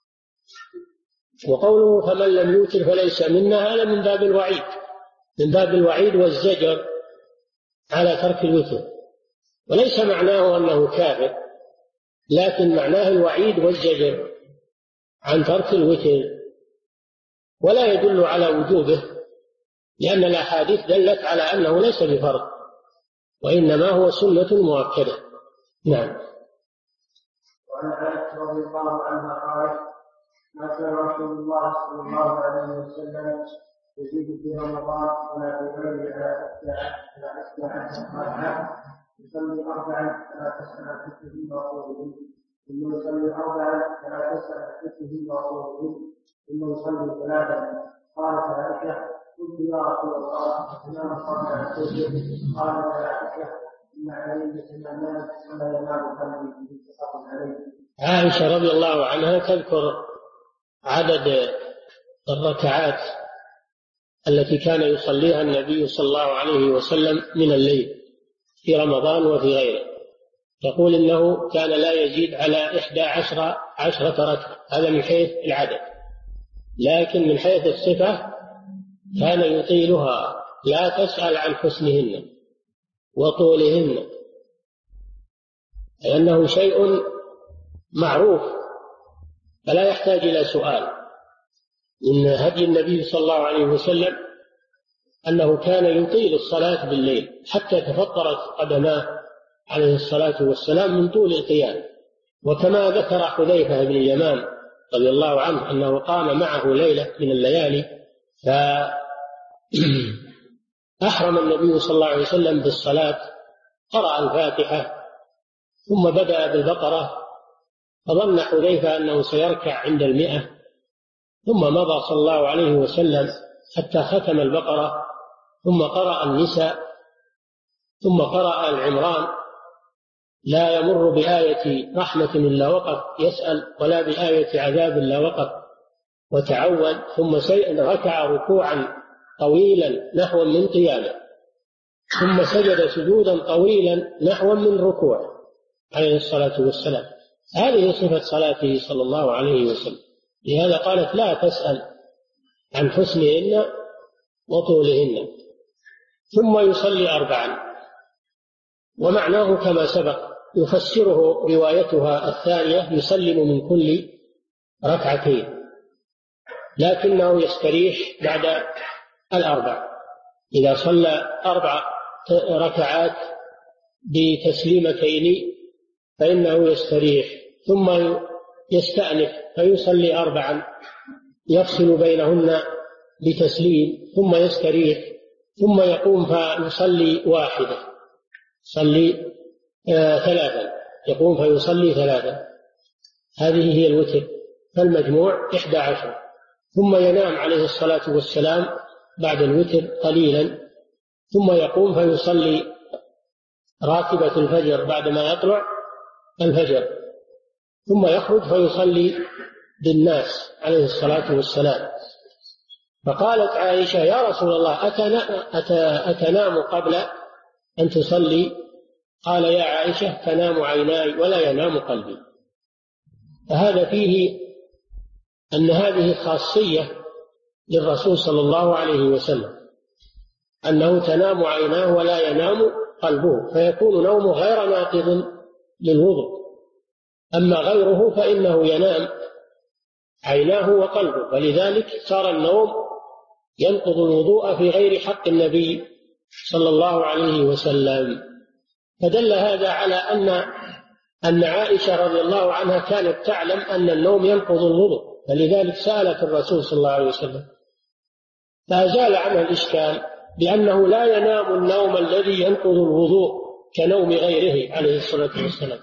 وقوله فمن لم يوتر فليس منا، هذا من باب الوعيد والزجر على ترك الوتر، وليس معناه أنه كافر، لكن معناه الوعيد والزجر عن ترك الوتر، ولا يدل على وجوبه، لأن الأحاديث دلت على أنه ليس بفرض وإنما هو سنة مؤكدة. نعم. وعن عائشة رضي الله عنها قالت: ما كان رسول الله صلى الله عليه وسلم يزيد في رمضان ولا في غيره على 11 ركعة، يصلي 4 فلا تسأل عن حكمه ورسوله، ثم يصلي 4 فلا تسأل عن حكمه ورسوله، ثم يصلي 3. قالت عائشة: قلت يا رسول الله إنما صلى عن حكمه. قال يا عائشة: إن علي يتمنى ولا ينام قلبي. متفق عليه. عائشة رضي الله عنها تذكر عدد الركعات التي كان يصليها النبي صلى الله عليه وسلم من الليل في رمضان وفي غيره. تقول إنه كان لا يزيد على 11 ركعة، هذا من حيث العدد، لكن من حيث الصفة كان يطيلها، لا تسأل عن حسنهن وطولهن، لأنه شيء معروف فلا يحتاج إلى سؤال. إن هدي النبي صلى الله عليه وسلم أنه كان يطيل الصلاة بالليل حتى تفطرت قدماه عليه الصلاة والسلام من طول القيام. وكما ذكر حذيفة بن اليمان رضي الله عنه أنه قام معه ليلة من الليالي فأحرم النبي صلى الله عليه وسلم بالصلاة، قرأ الفاتحة ثم بدأ بالبقرة، فظن حذيفة أنه سيركع عند 100، ثم مضى صلى الله عليه وسلم حتى ختم البقرة، ثم قرأ النساء، ثم قرأ العمران: لا يمر بآية رحمة إلا وقف يسأل، ولا بآية عذاب إلا وقف وتعود، ثم ركع ركوعا طويلا نحو من قيامه، ثم سجد سجودا طويلا نحو من ركوع عليه الصلاة والسلام. هذه صفة صلاته صلى الله عليه وسلم، لهذا قالت: لا تسأل عن حسنهن وطولهن. ثم يصلي 4، ومعناه كما سبق، يفسره روايتها الثانية: يسلم من كل 2 لكنه يستريح بعد 4. إذا صلى 4 ركعات بتسليمتين فإنه يستريح، ثم يستأنف فيصلي 4 يفصل بينهن بتسليم، ثم يستريح، ثم يقوم فيصلي 1، يصلي 3، يقوم فيصلي 3. هذه هي الوتر، فالمجموع 11. ثم ينام عليه الصلاة والسلام بعد الوتر قليلا، ثم يقوم فيصلي راتبة الفجر بعد ما يطلع الفجر، ثم يخرج فيصلي بالناس عليه الصلاة والسلام. فقالت عائشة: يا رسول الله أتنام قبل أن تصلي؟ قال: يا عائشة تنام عيناي ولا ينام قلبي. فهذا فيه أن هذه خاصية للرسول صلى الله عليه وسلم أنه تنام عيناه ولا ينام قلبه، فيكون نومه غير ناقض للوضوء. أما غيره فإنه ينام عيناه وقلبه، ولذلك صار النوم ينقض الوضوء في غير حق النبي صلى الله عليه وسلم. فدل هذا على أن عائشة رضي الله عنها كانت تعلم أن النوم ينقض الوضوء، فلذلك سألت الرسول صلى الله عليه وسلم، فأزال عنها الإشكال بأنه لا ينام النوم الذي ينقض الوضوء كنوم غيره عليه الصلاة والسلام،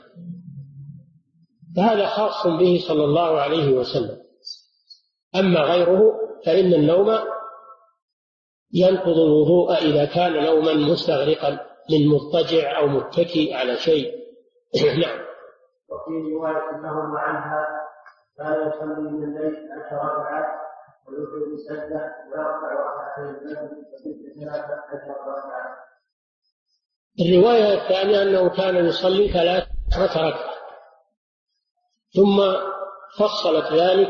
فهذا خاص به صلى الله عليه وسلم. أما غيره فإن النوم ينقض الوضوء إذا كان نوما مستغرقا من مضطجع أو متكئ على شيء. نعم. وفي رواية لهم عنها لا يصلي من الليل 10 ركعات ويوتر بسجدة ويرفع ركعتين الفجر وست 13 ركعة. الرواية الثانية أنه كان يصلي 13 ركعة، ثم فصلت ذلك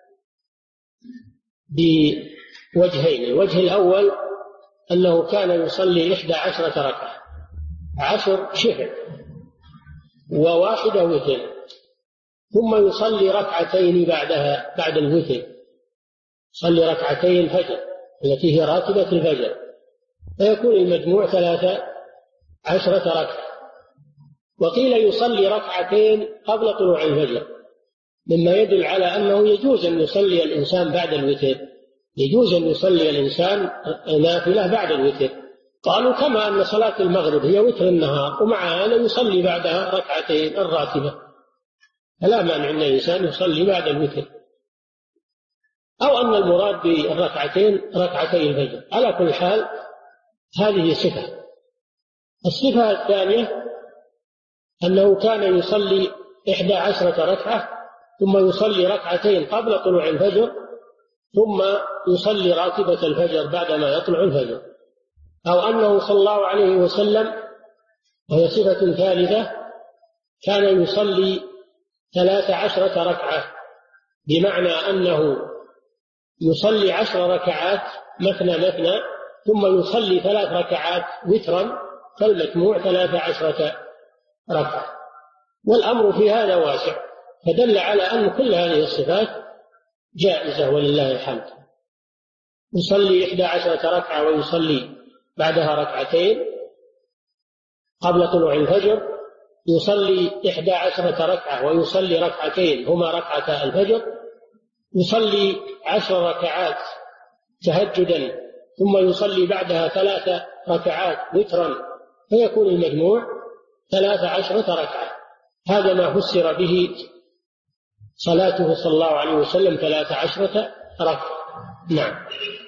بوجهين. الوجه الأول أنه كان يصلي 11 ركعة، 10 شفع وواحدة وتر، ثم يصلي ركعتين بعدها بعد الوتر، يصلي ركعتين الفجر التي هي راتبة الفجر، فيكون المجموع 13 ركعة. وقيل يصلي ركعتين قبل طلوع الفجر، مما يدل على أنه يجوز أن يصلي الإنسان بعد الوتر، يجوز أن يصلي الإنسان نافلة بعد الوتر. قالوا كما أن صلاة المغرب هي وتر النهار ومع هذا يصلي بعدها ركعتين الراتبة، فلا مانع أن الإنسان يصلي بعد الوتر، أو أن المراد بالركعتين ركعتي الفجر. على كل حال هذه صفة. الصفة الثانية أنه كان يصلي 11 ركعة ثم يصلي ركعتين قبل طلوع الفجر ثم يصلي راتبة الفجر بعدما يطلع الفجر، أو أنه صلى الله عليه وسلم، وهي صفة ثالثة، كان يصلي 13 ركعة، بمعنى أنه يصلي 10 ركعات مثنى مثنى ثم يصلي 3 ركعات وترا، فالمجموع 13 ركعة. والأمر في هذا واسع، فدل على أن كل هذه الصفات جائزة ولله الحمد. يصلي 11 ركعة ويصلي بعدها ركعتين قبل طلوع الفجر، يصلي 11 ركعة ويصلي ركعتين هما ركعتا الفجر، يصلي 10 ركعات تهجدا ثم يصلي بعدها 3 ركعات وترا، فيكون المجموع 13 ركعة. هذا ما فسر به صلاته صلى الله عليه وسلم 13 ركعة. نعم.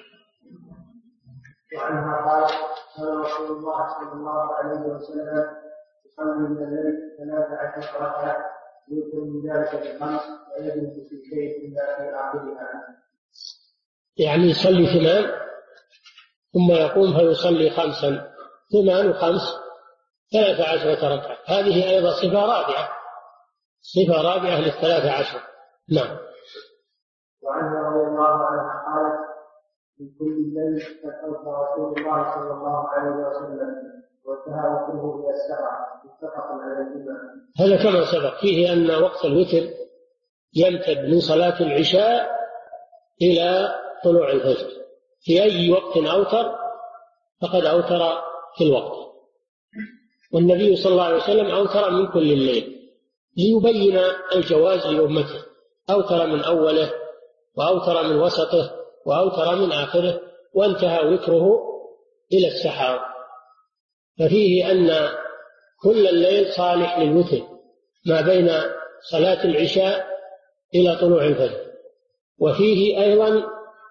وعنها قال قال رسول الله صلى الله عليه وسلم يصلي من الليل 13 ركعة يوتر من ذلك ب5 ويجلس في شيء الا في اخرها، يعني يصلي 8 ثم يقوم فيصلي 5، 8 و5 13 ركعة. هذه أيضا صفة رابعة، صفة رابعة لل13. نعم. وعنها رضي الله عنها قالت في كل الليل فتوفى رسول الله صلى الله عليه وسلم وانتهى وكله الى 7 متفق عليهما. هذا كما سبق فيه أن وقت الوتر يمتد من صلاة العشاء إلى طلوع الفجر، في أي وقت أوتر فقد أوتر في الوقت. والنبي صلى الله عليه وسلم أوتر من كل الليل ليبين الجواز لأمته، أوتر من أوله وأوتر من وسطه وأوتر من آخره، وانتهى وتره إلى السحر. ففيه أن كل الليل صالح للوتر ما بين صلاة العشاء إلى طلوع الفجر. وفيه أيضا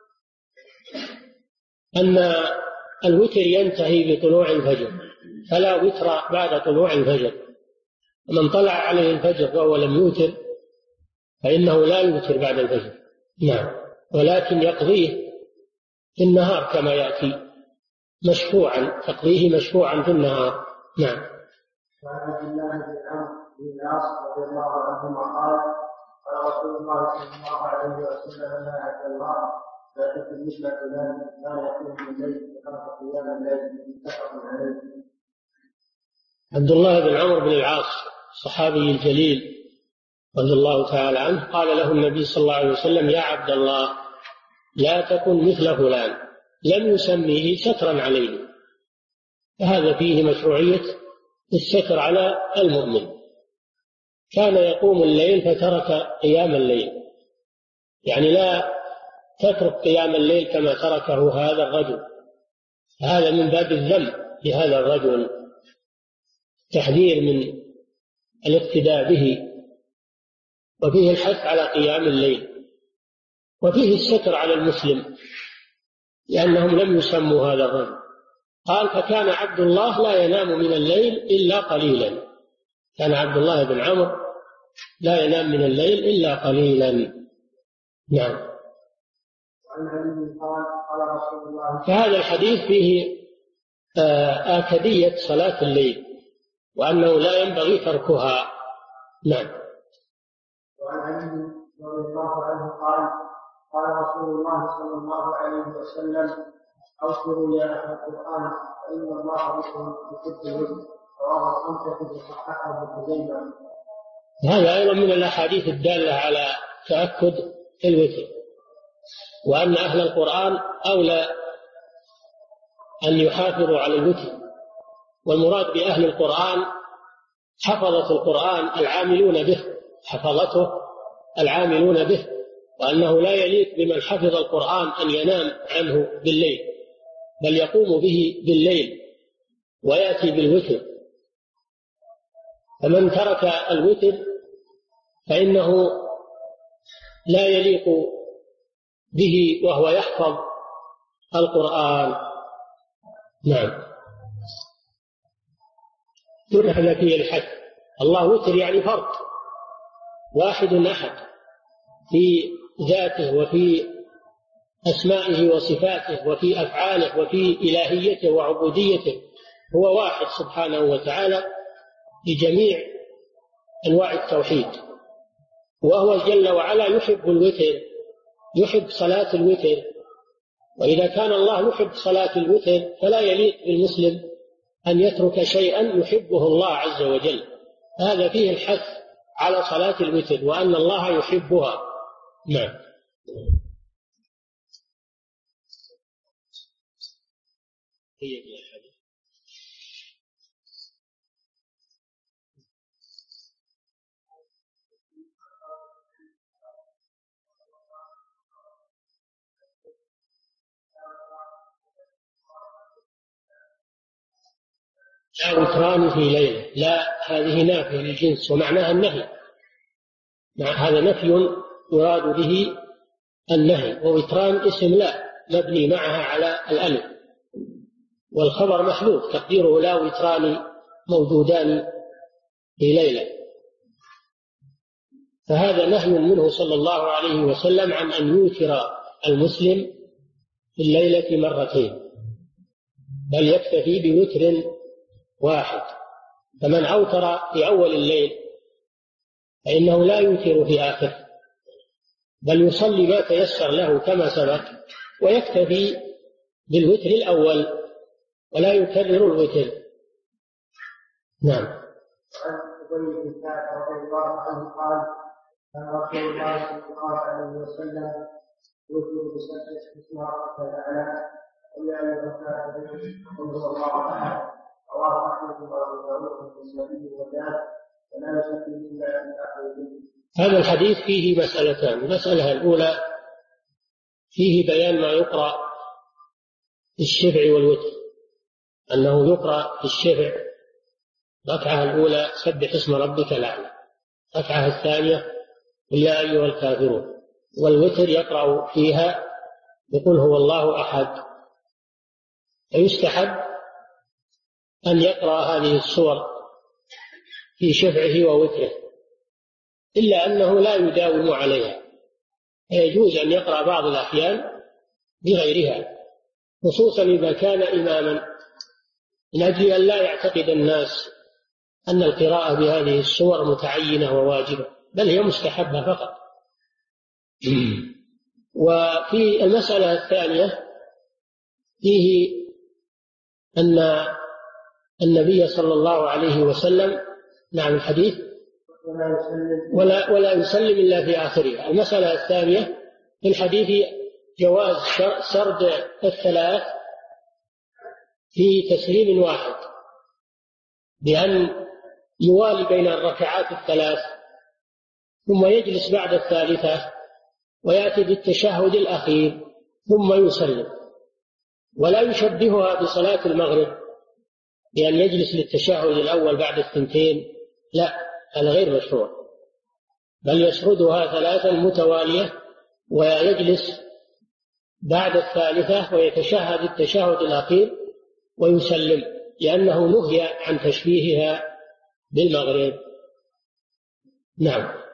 أن الوتر ينتهي بطلوع الفجر، فلا وتر بعد طلوع الفجر. ومن طلع عليه الفجر وهو لم يوتر فإنه لا يوتر بعد الفجر. نعم. ولكن يقضيه في النهار كما يأتي مشفوعا، تقضيه مشفوعا في النهار. نعم. وعن عبد الله بن عمرو بن العاص رضي الله عنهما قال قال رسول الله صلى الله عليه وسلم لا عبد الله لكن مثل فلان كان يقوم بالليل وترك قيام الليل متفق عليه. عبد الله بن عمرو بن العاص الصحابي الجليل رضي الله تعالى عنه قال له النبي صلى الله عليه وسلم: يا عبد الله لا تكن مثل فلان، لم يسميه سترا عليه. فهذا فيه مشروعية الستر على المؤمن. كان يقوم الليل فترك قيام الليل، يعني لا تترك قيام الليل كما تركه هذا الرجل. هذا من باب الذم لهذا الرجل، تحذير من الاقتداء به، وفيه الحث على قيام الليل، وفيه الستر على المسلم لأنهم لم يسموا هذا الرجل. قال: فكان عبد الله لا ينام من الليل إلا قليلا. كان عبد الله بن عمرو لا ينام من الليل إلا قليلا. نعم. فهذا الحديث فيه آكدية صلاة الليل وأنه لا ينبغي تركها. نعم. وعن علي رضي الله عنه قال: قال رسول الله صلى الله عليه وسلم: أوصوا يا أهل القرآن فإن الله بكم يحب الوتر. رواه الخمسة وصححه ابن خزيمة. هذا أيضا من الأحاديث الدالة على تأكد الوتر، وأن أهل القرآن أولى أن يحافظوا على الوتر. والمراد بأهل القرآن حفظة القرآن العاملون به، حفظته العاملون به، وأنه لا يليق بمن حفظ القرآن أن ينام عنه بالليل، بل يقوم به بالليل ويأتي بالوتر. فمن ترك الوتر فإنه لا يليق به وهو يحفظ القرآن. نعم. هذا فيه الحث. الله وتر يعني فرد واحد أحد في ذاته وفي أسمائه وصفاته وفي أفعاله وفي إلهيته وعبوديته، هو واحد سبحانه وتعالى بجميع أنواع التوحيد. وهو جل وعلا يحب الوتر، يحب صلاة الوتر. وإذا كان الله يحب صلاة الوتر فلا يليق بالمسلم أن يترك شيئا يحبه الله عز وجل. هذا فيه الحث على صلاة الوتر وأن الله يحبها. نعم. لا وتران في ليلة، لا، هذه نافية للجنس ومعناها النهي. هذا نفي يراد به النهي. ووتران اسم لا مبني معها على الألف، والخبر محذوف تقديره لا وتران موجودان في ليلة. فهذا نهي منه صلى الله عليه وسلم عن أن يوتر المسلم في الليلة مرتين، بل يكتفي بوتر واحد. فمن أوتر في أول الليل فإنه لا يوتر في آخره، بل يصلي ما تيسر له كما سبق، ويكتفي بالوتر الأول ولا يكرر الوتر. نعم. عن أبي بن كعب رضي الله عنه قال: كان رسول الله صلى الله عليه وسلم يوتر بسبح اسم ربك الأعلى ويا أيها الكافرون قل هو الله أحد. رواه أحمد وأبو داود والنسائي وزاد ولا يصلي إلا في آخر. هذا الحديث فيه مسألتان. المسألة الأولى فيه بيان ما يقرأ في الشفع والوتر، أنه يقرأ في الشفع الركعة الأولى سبح اسم ربك الأعلى، الركعة الثانية قل يا أيها الكافرون، والوتر يقرأ فيها يقول هو الله أحد. فيستحب أن يقرأ هذه السور في شفعه ووتره، إلا أنه لا يداوم عليها، يجوز أن يقرأ بعض الأحيان بغيرها، خصوصا إذا كان إماما، من أجل أن لا يعتقد الناس أن القراءة بهذه السور متعينة وواجبة، بل هي مستحبة فقط. وفي المسألة الثانية فيه أن النبي صلى الله عليه وسلم، نعم الحديث، ولا يسلم إلا في آخرها. المسألة الثانية في الحديث جواز سرد الثلاث في تسليم واحد، بأن يوالي بين الركعات الثلاث ثم يجلس بعد الثالثة ويأتي بالتشهد الأخير ثم يسلم، ولا يشبهها بصلاة المغرب بأن يجلس للتشهد الأول بعد الثنتين، لا، هذا غير مشروع، بل يسردها ثلاثا متوالية ويجلس بعد الثالثة ويتشهد التشهد الأخير ويسلم، لأنه نهي عن تشبيهها بالمغرب. نعم.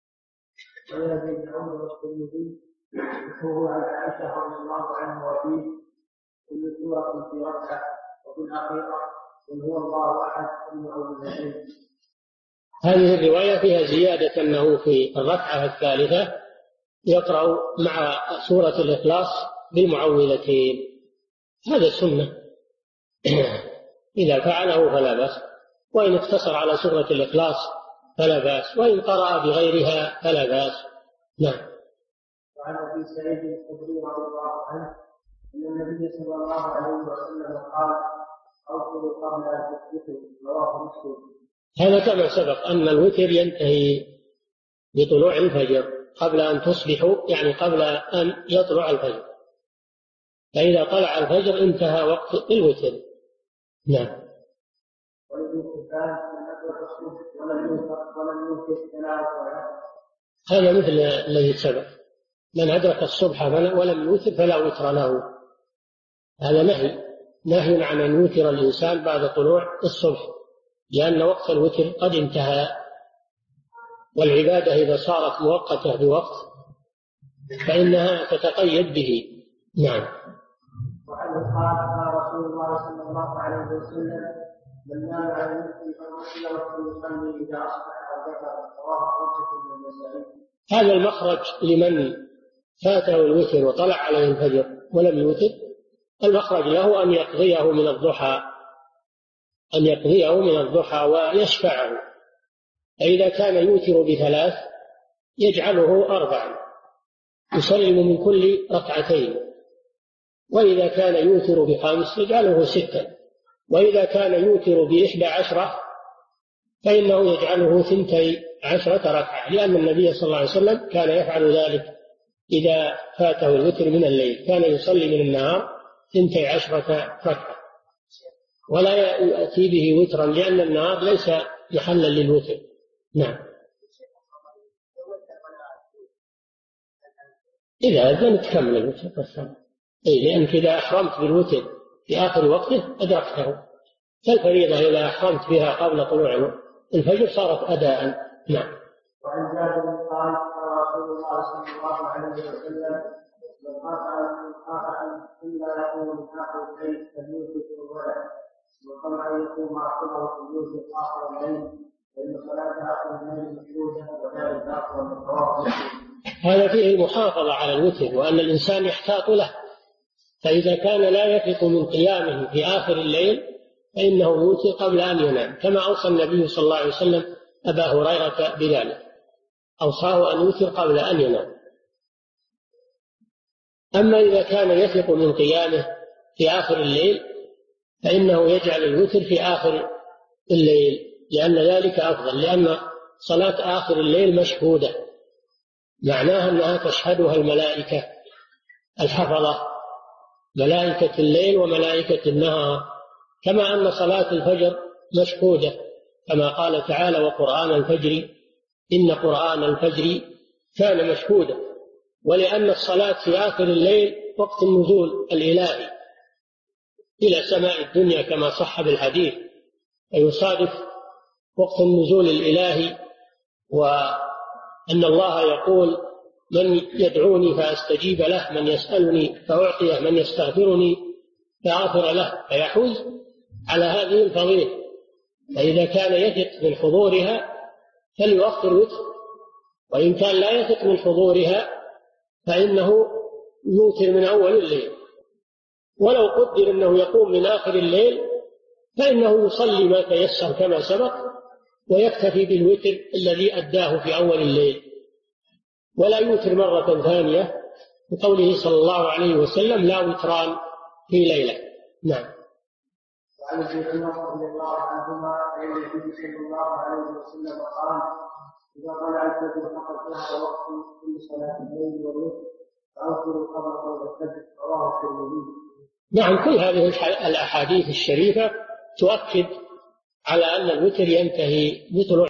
وهو عن عائشة رضي الله عنها وفيه كل سورة في ركعة وفي الأخيرة قل هو الله أحد المعوذتين. هذه الرواية فيها زيادة أنه في الركعة الثالثة يقرأ مع سورة الإخلاص بالمعوذتين، هذا سنة إذا فعله فلا بأس، وإن اقتصر على سورة الإخلاص فلا بأس، وإن قرأ بغيرها فلا بأس. نعم. وعن أبي سعيد الخدري رضي الله عنه أن النبي صلى الله عليه وسلم قال أوصلوا قبل أن تصبحوا، رواه مسلم. هذا كما سبق أن الوتر ينتهي بطلوع الفجر قبل أن تصبحوا، يعني قبل أن يطلع الفجر، فإذا طلع الفجر انتهى وقت الوتر. نعم. هذا مثل الذي سبق، من أدرك الصبح ولم يوتر فلا وتر له، هذا نهي عن أن يوتر الإنسان بعد طلوع الصبح، لأن وقت الوتر قد انتهى، والعبادة إذا صارت مؤقتة بوقت فإنها تتقيد به. نعم. وعنه قال رسول الله صلى الله عليه وسلم من نام على المسجد فمسجد يصلي إذا أصبح أو ذكر، رواه خمسة من المسائل. هذا المخرج لمن فاته الوتر وطلع عليه الفجر ولم يوتر، المخرج له أن يقضيه من الضحى ويشفعه، فإذا كان يوتر بثلاث يجعله 4 يسلم من كل ركعتين، وإذا كان يوتر ب5 يجعله 6، وإذا كان يوتر ب11 فإنه يجعله 12 ركعة، لأن النبي صلى الله عليه وسلم كان يفعل ذلك إذا فاته الوتر من الليل، كان يصلي من النهار 12 ركعة ولا يأتي به وترا، لأن النهار ليس محلا للوتر. نعم. إذا أذن تكمل الوتر والسلام، لأنك إذا أحرمت بالوتر في آخر وقته أدركته، فالفريضة إذا أحرمت بها قبل طلوع الفجر صارت أداء. نعم. وعن جابر قال رسول الله صلى الله عليه وسلم من قاطع إلا يقوم من آخر الليل فليوتر الولد، وطبعا يقوم معقوله فليوتر آخر الليل، فإن صلاة آخر الليل مشروطة وذلك آخر من رواه مسلم. هذا فيه المحافظة على الوتر، وأن الإنسان يحتاط له، فإذا كان لا يثق من قيامه في آخر الليل فإنه يوتر قبل أن ينام، كما أوصى النبي صلى الله عليه وسلم أبا هريرة بذلك، أوصاه أن يوتر قبل أن ينام. أما إذا كان يثق من قيامه في آخر الليل فإنه يجعل الوتر في آخر الليل، لأن ذلك أفضل، لأن صلاة آخر الليل مشهودة، معناها أنها تشهدها الملائكة الحفظة، ملائكة الليل وملائكة النهار، كما أن صلاة الفجر مشهودة، كما قال تعالى وقرآن الفجر إن قرآن الفجر كان مشهودا. ولأن الصلاة في آخر الليل وقت النزول الإلهي إلى سماء الدنيا كما صح بالحديث، فيصادف وقت النزول الإلهي، وأن الله يقول من يدعوني فأستجيب له، من يسألني فأعطيه، من يستغفرني فأغفر له، فيحوز على هذه الفضيلة. فإذا كان يثق من حضورها فليؤخر وتر، وإن كان لا يثق من حضورها فإنه يوتر من أول الليل، ولو قدر أنه يقوم من آخر الليل فإنه يصلي ما تيسر كما سبق ويكتفي بالوتر الذي أداه في أول الليل، ولا يوتر مرة ثانية، بقوله صلى الله عليه وسلم: لا وتران في ليلة. نعم. وعن ابن عمر رضي الله عنهما أن النبي صلى الله عليه وسلم قال: إذا طلع الفجر فقد ذهب وقت كل صلاة الليل والوتر فأوتروا قبل طلوع الفجر. رواه الترمذي. نعم، كل هذه الأحاديث الشريفة تؤكد على أن الوتر ينتهي بطلوع